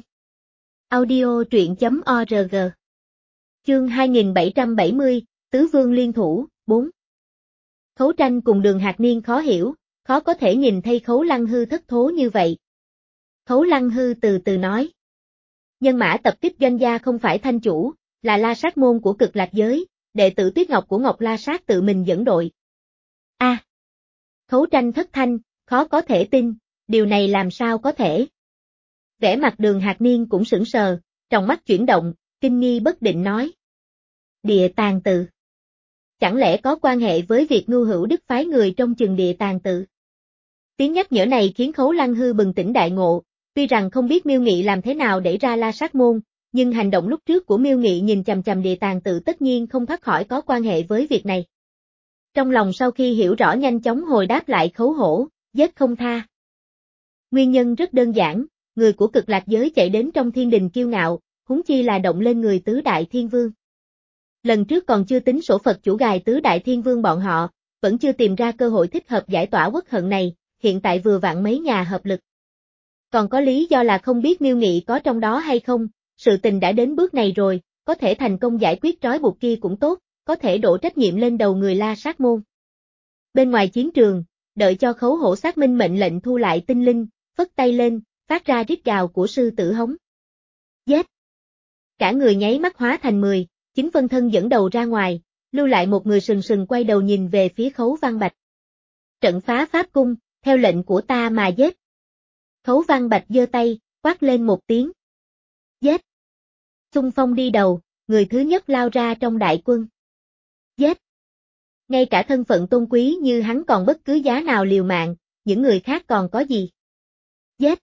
Speaker 1: Audio truyện chấm org. Chương hai nghìn bảy trăm bảy mươi, Tứ Vương Liên Thủ, bốn. Khấu Tranh cùng Đường Hạc Niên khó hiểu, khó có thể nhìn thấy Khấu Lăng Hư thất thố như vậy. Khấu Lăng Hư từ từ nói. Nhân mã tập kích doanh gia không phải thanh chủ, là La Sát Môn của Cực Lạc giới, đệ tử Tuyết Ngọc của Ngọc La Sát tự mình dẫn đội. A. À, Khấu Tranh thất thanh, khó có thể tin, điều này làm sao có thể? Vẻ mặt Đường Hạc Niên cũng sững sờ, trong mắt chuyển động, kinh nghi bất định nói. Địa tàng tự. Chẳng lẽ có quan hệ với việc Ngưu Hữu Đức phái người trong chừng địa tàng tự? Tiếng nhắc nhở này khiến Khấu Lăng Hư bừng tỉnh đại ngộ, tuy rằng không biết Miêu Nghị làm thế nào để ra La Sát Môn, nhưng hành động lúc trước của Miêu Nghị nhìn chằm chằm địa tàng tự tất nhiên không thoát khỏi có quan hệ với việc này. Trong lòng sau khi hiểu rõ nhanh chóng hồi đáp lại Khấu Hổ, giết không tha. Nguyên nhân rất đơn giản, người của Cực Lạc giới chạy đến trong thiên đình kiêu ngạo, huống chi là động lên người tứ đại thiên vương. Lần trước còn chưa tính sổ Phật chủ gài tứ đại thiên vương bọn họ, vẫn chưa tìm ra cơ hội thích hợp giải tỏa uất hận này, hiện tại vừa vặn mấy nhà hợp lực. Còn có lý do là không biết Miêu Nghị có trong đó hay không, sự tình đã đến bước này rồi, có thể thành công giải quyết trói buộc kia cũng tốt, có thể đổ trách nhiệm lên đầu người La Sát môn. Bên ngoài chiến trường, đợi cho Khấu Hổ xác minh mệnh lệnh thu lại tinh linh, phất tay lên, phát ra rít gào của sư tử hống. Giết! Cả người nháy mắt hóa thành mười, chính phân thân dẫn đầu ra ngoài, lưu lại một người sừng sừng quay đầu nhìn về phía Khấu Văn Bạch. Trận phá pháp cung, theo lệnh của ta mà giết. Khấu Văn Bạch giơ tay, quát lên một tiếng. Giết! Xung phong đi đầu, người thứ nhất lao ra trong đại quân. Giết! Ngay cả thân phận tôn quý như hắn còn bất cứ giá nào liều mạng, những người khác còn có gì? Giết!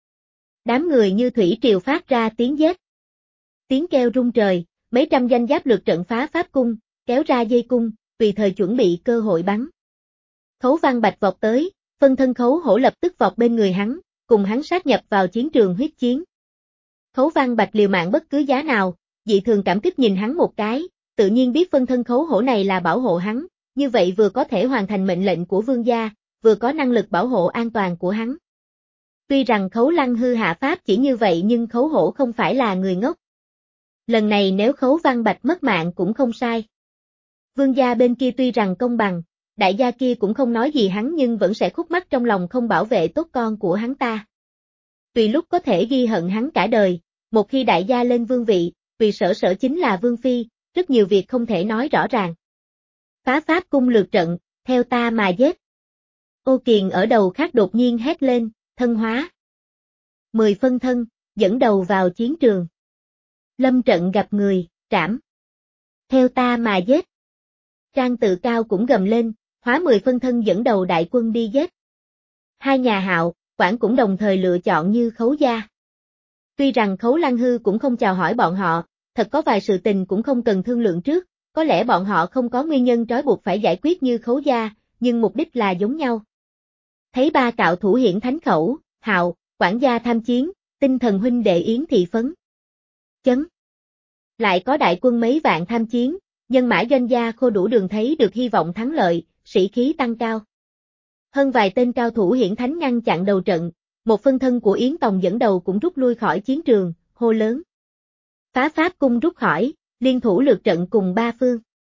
Speaker 1: Đám người như thủy triều phát ra tiếng giết. Tiếng kêu rung trời, mấy trăm danh giáp lược trận phá pháp cung, kéo ra dây cung, tùy thời chuẩn bị cơ hội bắn. Khấu Văn Bạch vọt tới, phân thân Khấu Hổ lập tức vọt bên người hắn, cùng hắn sát nhập vào chiến trường huyết chiến. Khấu Văn Bạch liều mạng bất cứ giá nào, dị thường cảm kích nhìn hắn một cái, tự nhiên biết phân thân Khấu Hổ này là bảo hộ hắn, như vậy vừa có thể hoàn thành mệnh lệnh của vương gia, vừa có năng lực bảo hộ an toàn của hắn. Tuy rằng Khấu Lăng hư hạ pháp chỉ như vậy nhưng Khấu Hổ không phải là người ngốc. Lần này nếu Khấu Văn Bạch mất mạng cũng không sai. Vương gia bên kia tuy rằng công bằng, đại gia kia cũng không nói gì hắn nhưng vẫn sẽ khúc mắc trong lòng không bảo vệ tốt con của hắn ta. Tùy lúc có thể ghi hận hắn cả đời, một khi đại gia lên vương vị, vì sở sở chính là vương phi, rất nhiều việc không thể nói rõ ràng. Phá pháp cung lược trận, theo ta mà giết. Ô Kiền ở đầu khác đột nhiên hét lên, thân hóa. Mười phân thân, dẫn đầu vào chiến trường. Lâm trận gặp người, trảm. Theo ta mà giết. Trang Tự Cao cũng gầm lên, hóa mười phân thân dẫn đầu đại quân đi giết. Hai nhà Hạo, Quản cũng đồng thời lựa chọn như Khấu gia. Tuy rằng Khấu Lăng Hư cũng không chào hỏi bọn họ, thật có vài sự tình cũng không cần thương lượng trước, có lẽ bọn họ không có nguyên nhân trói buộc phải giải quyết như Khấu gia, nhưng mục đích là giống nhau. Thấy ba cạo thủ hiển thánh Khẩu, Hạo, Quản gia tham chiến, tinh thần huynh đệ Yến thị phấn. Chấn. Lại có đại quân mấy vạn tham chiến, nhân mã doanh gia khô đủ đường thấy được hy vọng thắng lợi, sĩ khí tăng cao. Hơn vài tên cao thủ hiển thánh ngăn chặn đầu trận, một phân thân của Yến Tòng dẫn đầu cũng rút lui khỏi chiến trường, hô lớn. Phá pháp cung rút khỏi, liên thủ lược trận cùng ba phương.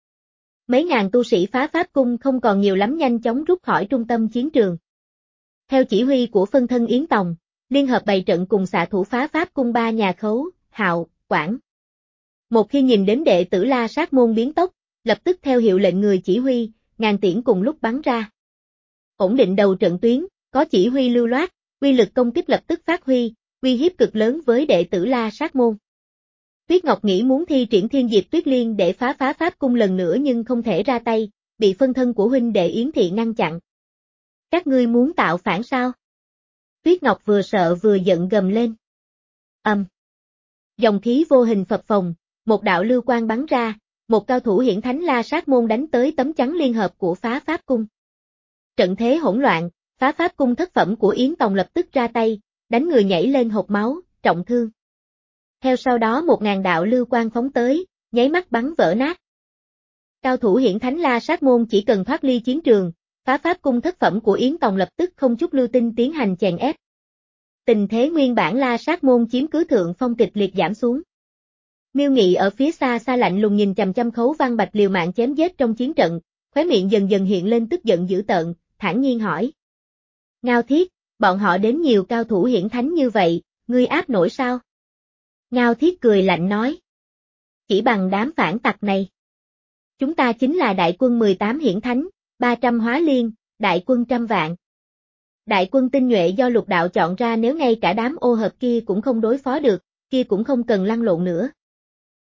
Speaker 1: Mấy ngàn tu sĩ phá pháp cung không còn nhiều lắm nhanh chóng rút khỏi trung tâm chiến trường. Theo chỉ huy của phân thân Yến Tòng, liên hợp bày trận cùng xạ thủ phá pháp cung ba nhà Khấu, Hạo, Quản. Một khi nhìn đến đệ tử La Sát môn biến tốc, lập tức theo hiệu lệnh người chỉ huy, ngàn tiễn cùng lúc bắn ra. Ổn định đầu trận tuyến, có chỉ huy lưu loát, uy lực công kích lập tức phát huy, uy hiếp cực lớn với đệ tử La Sát môn. Tuyết Ngọc nghĩ muốn thi triển Thiên Diệp Tuyết Liên để phá phá pháp cung lần nữa nhưng không thể ra tay, bị phân thân của huynh đệ Yến Thị ngăn chặn. Các ngươi muốn tạo phản sao? Tuyết Ngọc vừa sợ vừa giận gầm lên. Ầm. Um. Dòng khí vô hình phập phồng, một đạo lưu quang bắn ra, một cao thủ hiển thánh La Sát môn đánh tới tấm chắn liên hợp của phá pháp cung. Trận thế hỗn loạn, phá pháp cung thất phẩm của Yến Tòng lập tức ra tay, đánh người nhảy lên hộc máu, trọng thương. Theo sau đó một ngàn đạo lưu quang phóng tới, nháy mắt bắn vỡ nát. Cao thủ hiển thánh La Sát môn chỉ cần thoát ly chiến trường, phá pháp cung thất phẩm của Yến Tòng lập tức không chút lưu tình tiến hành chèn ép. Tình thế nguyên bản La Sát môn chiếm cứ thượng phong kịch liệt giảm xuống. Miêu Nghị ở phía xa xa lạnh lùng nhìn chằm chằm Khấu Văn Bạch liều mạng chém giết trong chiến trận, khóe miệng dần dần hiện lên tức giận dữ tợn, thản nhiên hỏi. Ngao Thiết, bọn họ đến nhiều cao thủ hiển thánh như vậy, ngươi áp nổi sao? Ngao Thiết cười lạnh nói. Chỉ bằng đám phản tặc này. Chúng ta chính là đại quân mười tám hiển thánh, ba trăm hóa liên, đại quân trăm vạn. Đại quân tinh nhuệ do lục đạo chọn ra nếu ngay cả đám ô hợp kia cũng không đối phó được, kia cũng không cần lăn lộn nữa.